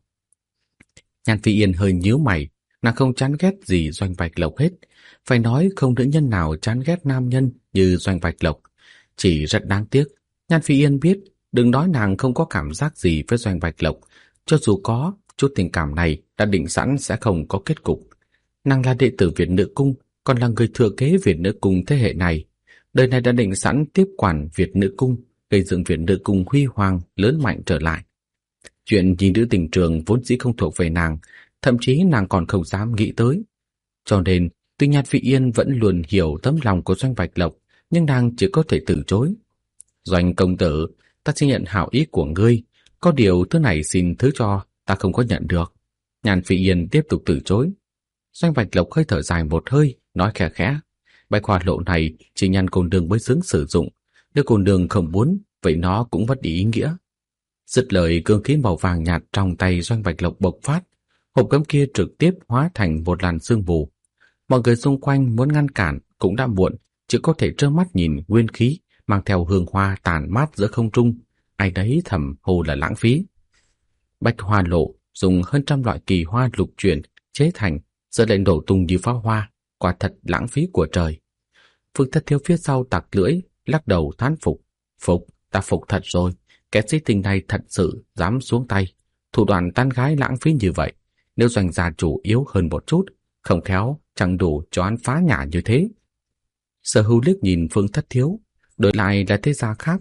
S1: Nhan Phi Yên hơi nhíu mày, nàng không chán ghét gì Doanh Bạch Lộc hết, phải nói không nữ nhân nào chán ghét nam nhân như Doanh Bạch Lộc, chỉ rất đáng tiếc. Nhan Phi Yên biết, đừng nói nàng không có cảm giác gì với Doanh Bạch Lộc, cho dù có, chút tình cảm này đã định sẵn sẽ không có kết cục. Nàng là đệ tử Việt Nữ Cung, còn là người thừa kế Việt Nữ Cung thế hệ này. Đời này đã định sẵn tiếp quản Việt Nữ Cung, gây dựng Việt Nữ Cung huy hoàng, lớn mạnh trở lại. Chuyện nhi nữ tình trường vốn dĩ không thuộc về nàng, thậm chí nàng còn không dám nghĩ tới. Cho nên, tuy Nhan Phi Yên vẫn luôn hiểu tấm lòng của Doanh Bạch Lộc, nhưng nàng chỉ có thể từ chối. Doanh công tử, ta xin nhận hảo ý của ngươi, có điều thứ này xin thứ cho, ta không có nhận được. Nhan Phi Yên tiếp tục từ chối. Doanh Bạch Lộc hơi thở dài một hơi, nói khẽ khẽ, bách hoa lộ này chỉ Nhan cô nương mới xứng sử dụng, nếu cô nương không muốn, vậy nó cũng mất đi ý nghĩa. Dứt lời, cương khí màu vàng nhạt trong tay Doanh Bạch Lộc bộc phát, hộp gấm kia trực tiếp hóa thành một làn sương mù. Mọi người xung quanh muốn ngăn cản cũng đã muộn, chỉ có thể trơ mắt nhìn nguyên khí mang theo hương hoa tàn mát giữa không trung, ai đấy thầm hồ là lãng phí. Bách hoa lộ dùng hơn 100 loại kỳ hoa lục chuyển chế thành, giờ lại nổ tung như pháo hoa, quả thật lãng phí của trời. Phương Thất Thiếu phía sau tặc lưỡi, lắc đầu thán phục. Ta phục thật rồi, kẻ sĩ tình này thật sự dám xuống tay, thủ đoạn tán gái lãng phí như vậy. Nếu Doanh gia chủ yếu hơn một chút, không khéo chẳng đủ cho hắn phá nhà như thế. Sở Hưu liếc nhìn Phương Thất Thiếu, đổi lại là thế gia khác,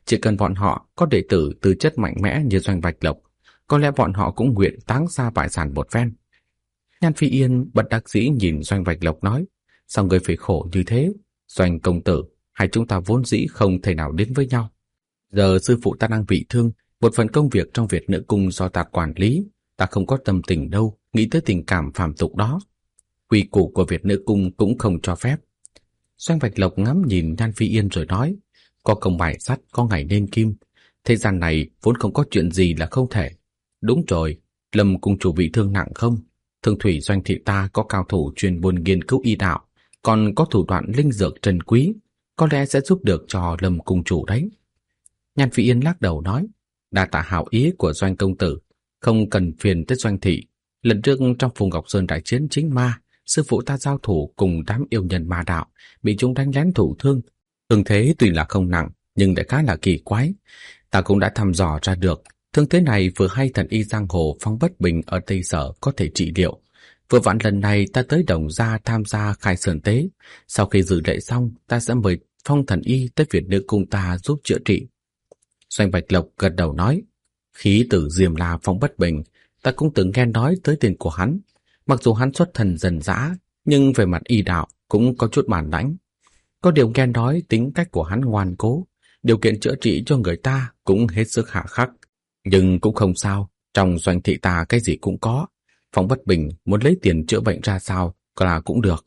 S1: Chỉ cần bọn họ có đệ tử tư chất mạnh mẽ như Doanh Bạch Lộc, có lẽ bọn họ cũng nguyện táng ra bại sản một phen. Nhan Phi Yên bất đắc dĩ nhìn Doanh Bạch Lộc nói, sao người phải khổ như thế? Doanh công tử, hai chúng ta vốn dĩ không thể nào đến với nhau. Giờ sư phụ ta đang bị thương, một phần công việc trong Việt Nữ Cung do ta quản lý, ta không có tâm tình đâu nghĩ tới tình cảm phàm tục đó. Quy củ của Việt Nữ Cung cũng không cho phép. Doanh Bạch Lộc ngắm nhìn Nhan Phi Yên rồi nói, có công bài sắt, có ngày nên kim. Thế gian này vốn không có chuyện gì là không thể. Đúng rồi, Lâm cung chủ bị thương nặng không? Thương thủy doanh thị ta có cao thủ chuyên môn nghiên cứu y đạo, còn có thủ đoạn linh dược trân quý, có lẽ sẽ giúp được cho Lâm cung chủ đấy. Nhan Phi Yên lắc đầu nói, đa tạ hảo ý của Doanh công tử, không cần phiền tới Doanh thị. Lần trước trong Phù Ngọc Sơn đại chiến chính ma, sư phụ ta giao thủ cùng đám yêu nhân ma đạo, bị chúng đánh lén thụ thương. Thương thế tuy là không nặng, nhưng lại khá là kỳ quái. Ta cũng đã thăm dò ra được, thương thế này vừa hay thần y giang hồ Phong Bất Bình ở Tây Sở có thể trị liệu. Vừa vặn lần này ta tới Đồng Gia tham gia khai sơn tế, sau khi dự lễ xong, ta sẽ mời Phong thần y tới Việt Nữ Cung ta giúp chữa trị. Doanh Bạch Lộc gật đầu nói, khí tử Diêm La Phong Bất Bình, ta cũng từng nghe nói tới tên của hắn. Mặc dù hắn xuất thần dần dã, nhưng về mặt y đạo cũng có chút bản lãnh. Có điều nghe nói tính cách của hắn ngoan cố, điều kiện chữa trị cho người ta cũng hết sức hà khắc. Nhưng cũng không sao, trong Doanh thị ta cái gì cũng có. Phong Bất Bình muốn lấy tiền chữa bệnh ra sao là cũng được.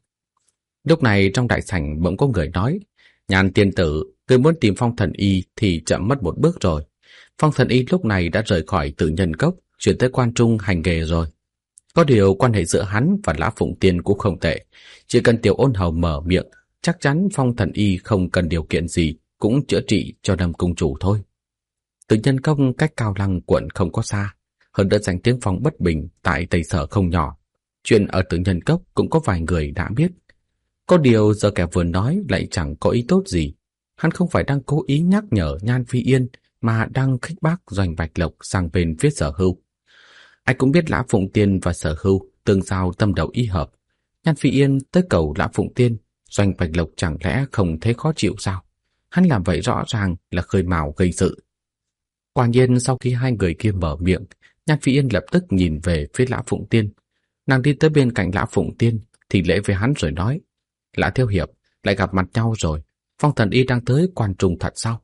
S1: Lúc này trong đại sảnh bỗng có người nói, Nhan tiên tử, người muốn tìm Phong thần y thì chậm mất một bước rồi. Phong thần y lúc này đã rời khỏi Tử Nhân Cốc, chuyển tới Quan Trung hành nghề rồi. Có điều quan hệ giữa hắn và Lã Phụng Tiên cũng không tệ, chỉ cần Tiểu Ôn Hầu mở miệng, chắc chắn Phong thần y không cần điều kiện gì cũng chữa trị cho Lâm cung chủ thôi. Tử Nhân Cốc cách Cao Lăng quận không có xa, hơn nữa danh tiếng Phong Bất Bình tại Tây Sở không nhỏ. Chuyện ở Tử Nhân Cốc cũng có vài người đã biết. Có điều giờ kẻ vừa nói lại chẳng có ý tốt gì. Hắn không phải đang cố ý nhắc nhở Nhan Phi Yên, mà đang khích bác Doanh Bạch Lộc sang bên phía Sở Hưu. Ai cũng biết Lã Phụng Tiên và Sở Hưu tương giao tâm đầu ý hợp. Nhan Phi Yên tới cầu Lã Phụng Tiên, Doanh Bạch Lộc chẳng lẽ không thấy khó chịu sao? Hắn làm vậy rõ ràng là khơi mào gây sự. Quả nhiên sau khi hai người kia mở miệng, Nhan Phi Yên lập tức nhìn về phía Lã Phụng Tiên. Nàng đi tới bên cạnh Lã Phụng Tiên thì lễ với hắn rồi nói, Lã thiếu hiệp, lại gặp mặt nhau rồi, Phong thần y đang tới Quan Trung thật sao?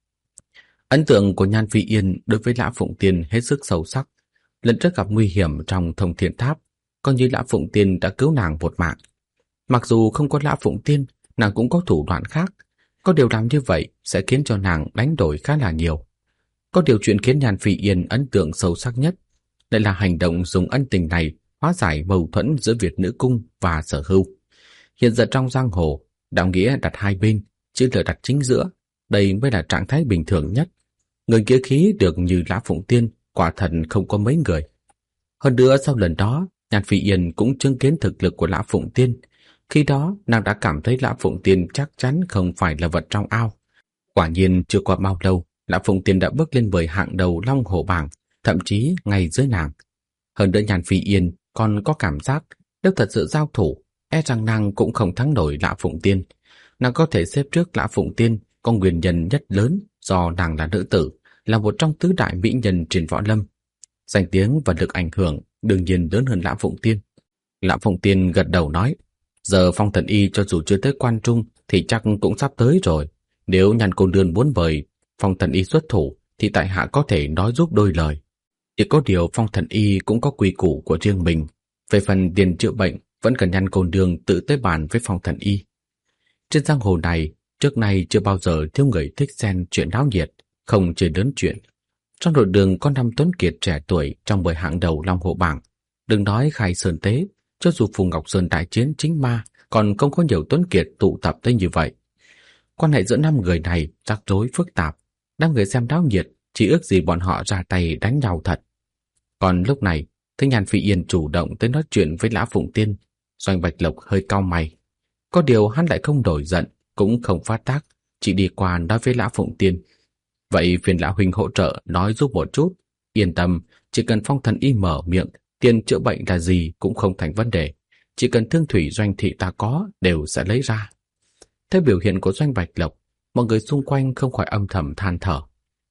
S1: Ấn tượng của Nhan Phi Yên đối với Lã Phụng Tiên hết sức sâu sắc. Lần trước gặp nguy hiểm trong Thông Thiên Tháp, coi như Lã Phụng Tiên đã cứu nàng một mạng. Mặc dù không có Lã Phụng Tiên, nàng cũng có thủ đoạn khác. Có điều làm như vậy sẽ khiến cho nàng đánh đổi khá là nhiều. Có điều chuyện khiến Nhan Phi Yên ấn tượng sâu sắc nhất lại là hành động dùng ân tình này hóa giải mâu thuẫn giữa Việt Nữ Cung và Sở Hưu. Hiện giờ trong giang hồ, đạo nghĩa đặt hai bên, chữ lợi đặt chính giữa, đây mới là trạng thái bình thường nhất. Người nghĩa khí được như Lã Phụng Tiên quả thật không có mấy người. Hơn nữa sau lần đó, Nhan Phi Yên cũng chứng kiến thực lực của Lã Phụng Tiên. Khi đó, nàng đã cảm thấy Lã Phụng Tiên chắc chắn không phải là vật trong ao. Quả nhiên chưa qua bao lâu, Lã Phụng Tiên đã bước lên 10 hạng đầu Long Hổ bảng, thậm chí ngay dưới nàng. Hơn nữa Nhan Phi Yên còn có cảm giác nếu thật sự giao thủ, e rằng nàng cũng không thắng nổi Lã Phụng Tiên. Nàng có thể xếp trước Lã Phụng Tiên có nguyên nhân nhất lớn do nàng là nữ tử, là một trong tứ đại mỹ nhân trên võ lâm. Danh tiếng và lực ảnh hưởng đương nhiên lớn hơn Lã Phụng Tiên. Lã Phụng Tiên gật đầu nói, giờ Phong thần y cho dù chưa tới Quan Trung thì chắc cũng sắp tới rồi. Nếu Nhan cô nương muốn mời Phong thần y xuất thủ thì tại hạ có thể nói giúp đôi lời. Chỉ có điều Phong thần y cũng có quy củ của riêng mình. Về phần tiền chữa bệnh vẫn cần Nhan cô nương tự tới bàn với Phong thần y. Trên giang hồ này, trước nay chưa bao giờ thiếu người thích xen chuyện náo nhiệt, không chơi lớn chuyện. Trong đội đường có 5 tuấn kiệt trẻ tuổi trong 10 hạng đầu Long Hổ bảng. Đừng nói khai sơn tế, cho dù Phù Ngọc Sơn đại chiến chính ma, còn không có nhiều tuấn kiệt tụ tập tới như vậy. Quan hệ giữa 5 người này rắc rối phức tạp, đám người xem náo nhiệt chỉ ước gì bọn họ ra tay đánh nhau thật. Còn lúc này, thấy Nhan Phi Yên chủ động tới nói chuyện với Lã Phụng Tiên, Doanh Bạch Lộc hơi cau mày. Có điều hắn lại không nổi giận, cũng không phát tác, chỉ đi qua nói với Lã Phụng Tiên. Vậy phiền Lã huynh hỗ trợ nói giúp một chút. Yên tâm, chỉ cần Phong thần y mở miệng, tiền chữa bệnh là gì cũng không thành vấn đề. Chỉ cần thương thủy Doanh thị ta có đều sẽ lấy ra. Theo biểu hiện của Doanh Bạch Lộc, mọi người xung quanh không khỏi âm thầm than thở.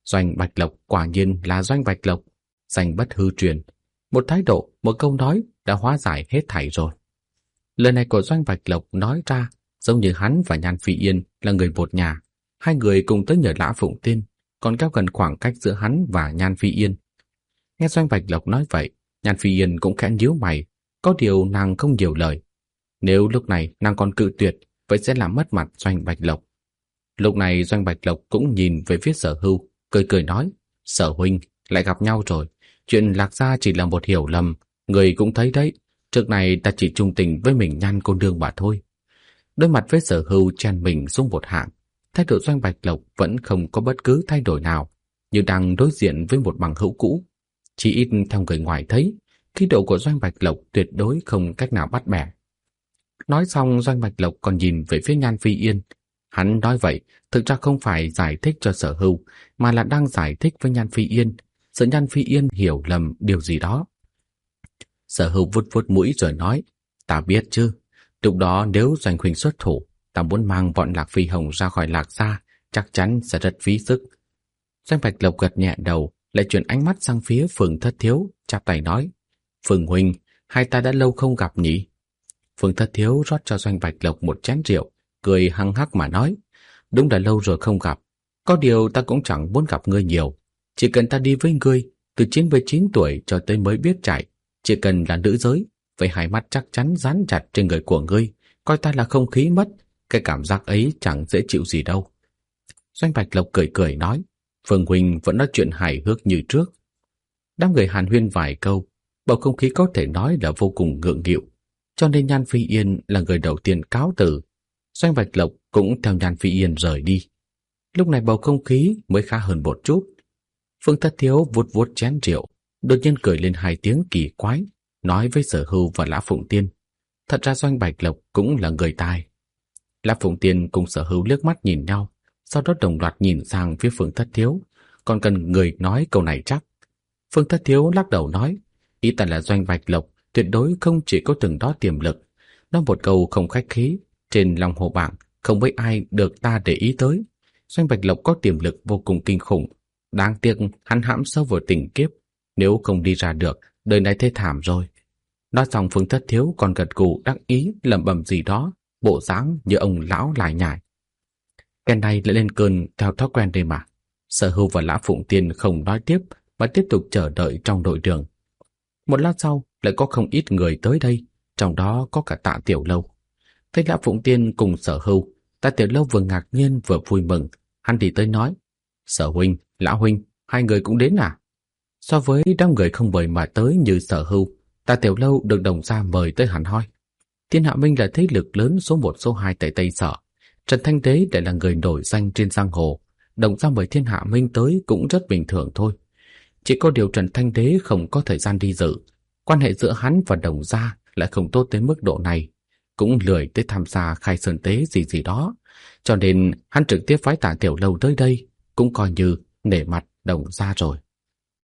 S1: Doanh Bạch Lộc quả nhiên là Doanh Bạch Lộc, danh bất hư truyền. Một thái độ, một câu nói đã hóa giải hết thảy rồi. Lời này của Doanh Bạch Lộc nói ra giống như hắn và Nhan Phi Yên là người một nhà. Hai người cùng tới nhờ Lã Phụng Tiên, còn kéo gần khoảng cách giữa hắn và Nhan Phi Yên. Nghe Doanh Bạch Lộc nói vậy, Nhan Phi Yên cũng khẽ nhíu mày, có điều nàng không nhiều lời. Nếu lúc này nàng còn cự tuyệt, vậy sẽ làm mất mặt Doanh Bạch Lộc. Lúc này Doanh Bạch Lộc cũng nhìn về phía Sở Hưu, cười cười nói: Sở huynh, lại gặp nhau rồi. Chuyện Lạc Gia chỉ là một hiểu lầm, người cũng thấy đấy. Trước này ta chỉ trung tình với mình Nhan cô nương mà thôi. Đối mặt với Sở Hưu chen mình xuống một hạng, thái độ Doanh Bạch Lộc vẫn không có bất cứ thay đổi nào, như đang đối diện với một bằng hữu cũ. Chỉ ít theo người ngoài thấy, khí độ của Doanh Bạch Lộc tuyệt đối không cách nào bắt bẻ. Nói xong, Doanh Bạch Lộc còn nhìn về phía Nhan Phi Yên. Hắn nói vậy thực ra không phải giải thích cho Sở Hưu, mà là đang giải thích với Nhan Phi Yên, sợ Nhan Phi Yên hiểu lầm điều gì đó. Sở Hưu vuốt vuốt mũi rồi nói: Ta biết chứ, lúc đó nếu Doanh huynh xuất thủ, ta muốn mang bọn Lạc Phi Hồng ra khỏi Lạc Gia, chắc chắn sẽ rất phí sức. Doanh Bạch Lộc gật nhẹ đầu, lại chuyển ánh mắt sang phía Phường Thất Thiếu, chắp tay nói: Phường huynh, hai ta đã lâu không gặp nhỉ? Phường Thất Thiếu rót cho Doanh Bạch Lộc một chén rượu, cười hăng hắc mà nói: Đúng là lâu rồi không gặp, có điều ta cũng chẳng muốn gặp ngươi nhiều. Chỉ cần ta đi với ngươi, từ 99 tuổi cho tới mới biết chạy, chỉ cần là nữ giới, vậy hai mắt chắc chắn dán chặt trên người của ngươi, coi ta là không khí mất, cái cảm giác ấy chẳng dễ chịu gì đâu. Doanh Bạch Lộc cười cười nói: Phương huynh vẫn nói chuyện hài hước như trước. Đám người hàn huyên vài câu, bầu không khí có thể nói là vô cùng ngượng nghịu, cho nên Nhan Phi Yên là người đầu tiên cáo từ. Doanh Bạch Lộc cũng theo Nhan Phi Yên rời đi. Lúc này bầu không khí mới khá hơn một chút. Phương Thất Thiếu vuốt vuốt chén rượu, đột nhiên cười lên hai tiếng kỳ quái, nói với Sở Hưu và Lã Phụng Tiên: Thật ra Doanh Bạch Lộc cũng là người tài. Lã Phụng Tiên cùng Sở Hưu liếc mắt nhìn nhau, sau đó đồng loạt nhìn sang phía Phương Thất Thiếu, còn cần người nói câu này chắc. Phương Thất Thiếu lắc đầu nói: Ý ta là Doanh Bạch Lộc tuyệt đối không chỉ có từng đó tiềm lực. Nói một câu không khách khí, trên lòng hồ bảng không mấy ai được ta để ý tới. Doanh Bạch Lộc có tiềm lực vô cùng kinh khủng, đáng tiếc hắn hãm sâu vào tình kiếp, nếu không đi ra được, đời này thê thảm rồi. Nói xong, Phương Thất Thiếu còn gật gù đắc ý lẩm bẩm gì đó, bộ dáng như ông lão lải nhải. Cái này lại lên cơn theo thói quen đây mà. Sở Hưu và Lã Phụng Tiên không nói tiếp mà tiếp tục chờ đợi trong đội đường. Một lát sau lại có không ít người tới đây, trong đó có cả Tạ Tiểu Lâu. Thấy Lã Phụng Tiên cùng Sở Hưu, Tạ Tiểu Lâu vừa ngạc nhiên vừa vui mừng, hắn đi tới nói: Sở huynh, Lã huynh, hai người cũng đến à? So với đám người không mời mà tới như Sở Hưu, Tạ Tiểu Lâu được Đồng gia mời tới hẳn hoi. Thiên Hạ Minh là thế lực lớn số 1 số 2 tại Tây Sở, Trần Thanh Đế lại là người nổi danh trên giang hồ, Đồng gia mời Thiên Hạ Minh tới cũng rất bình thường thôi. Chỉ có điều Trần Thanh Đế không có thời gian đi dự, quan hệ giữa hắn và Đồng gia lại không tốt đến mức độ này, cũng lười tới tham gia khai sơn tế gì đó, cho nên hắn trực tiếp phái Tạ Tiểu Lâu tới đây, cũng coi như nể mặt Đồng gia rồi.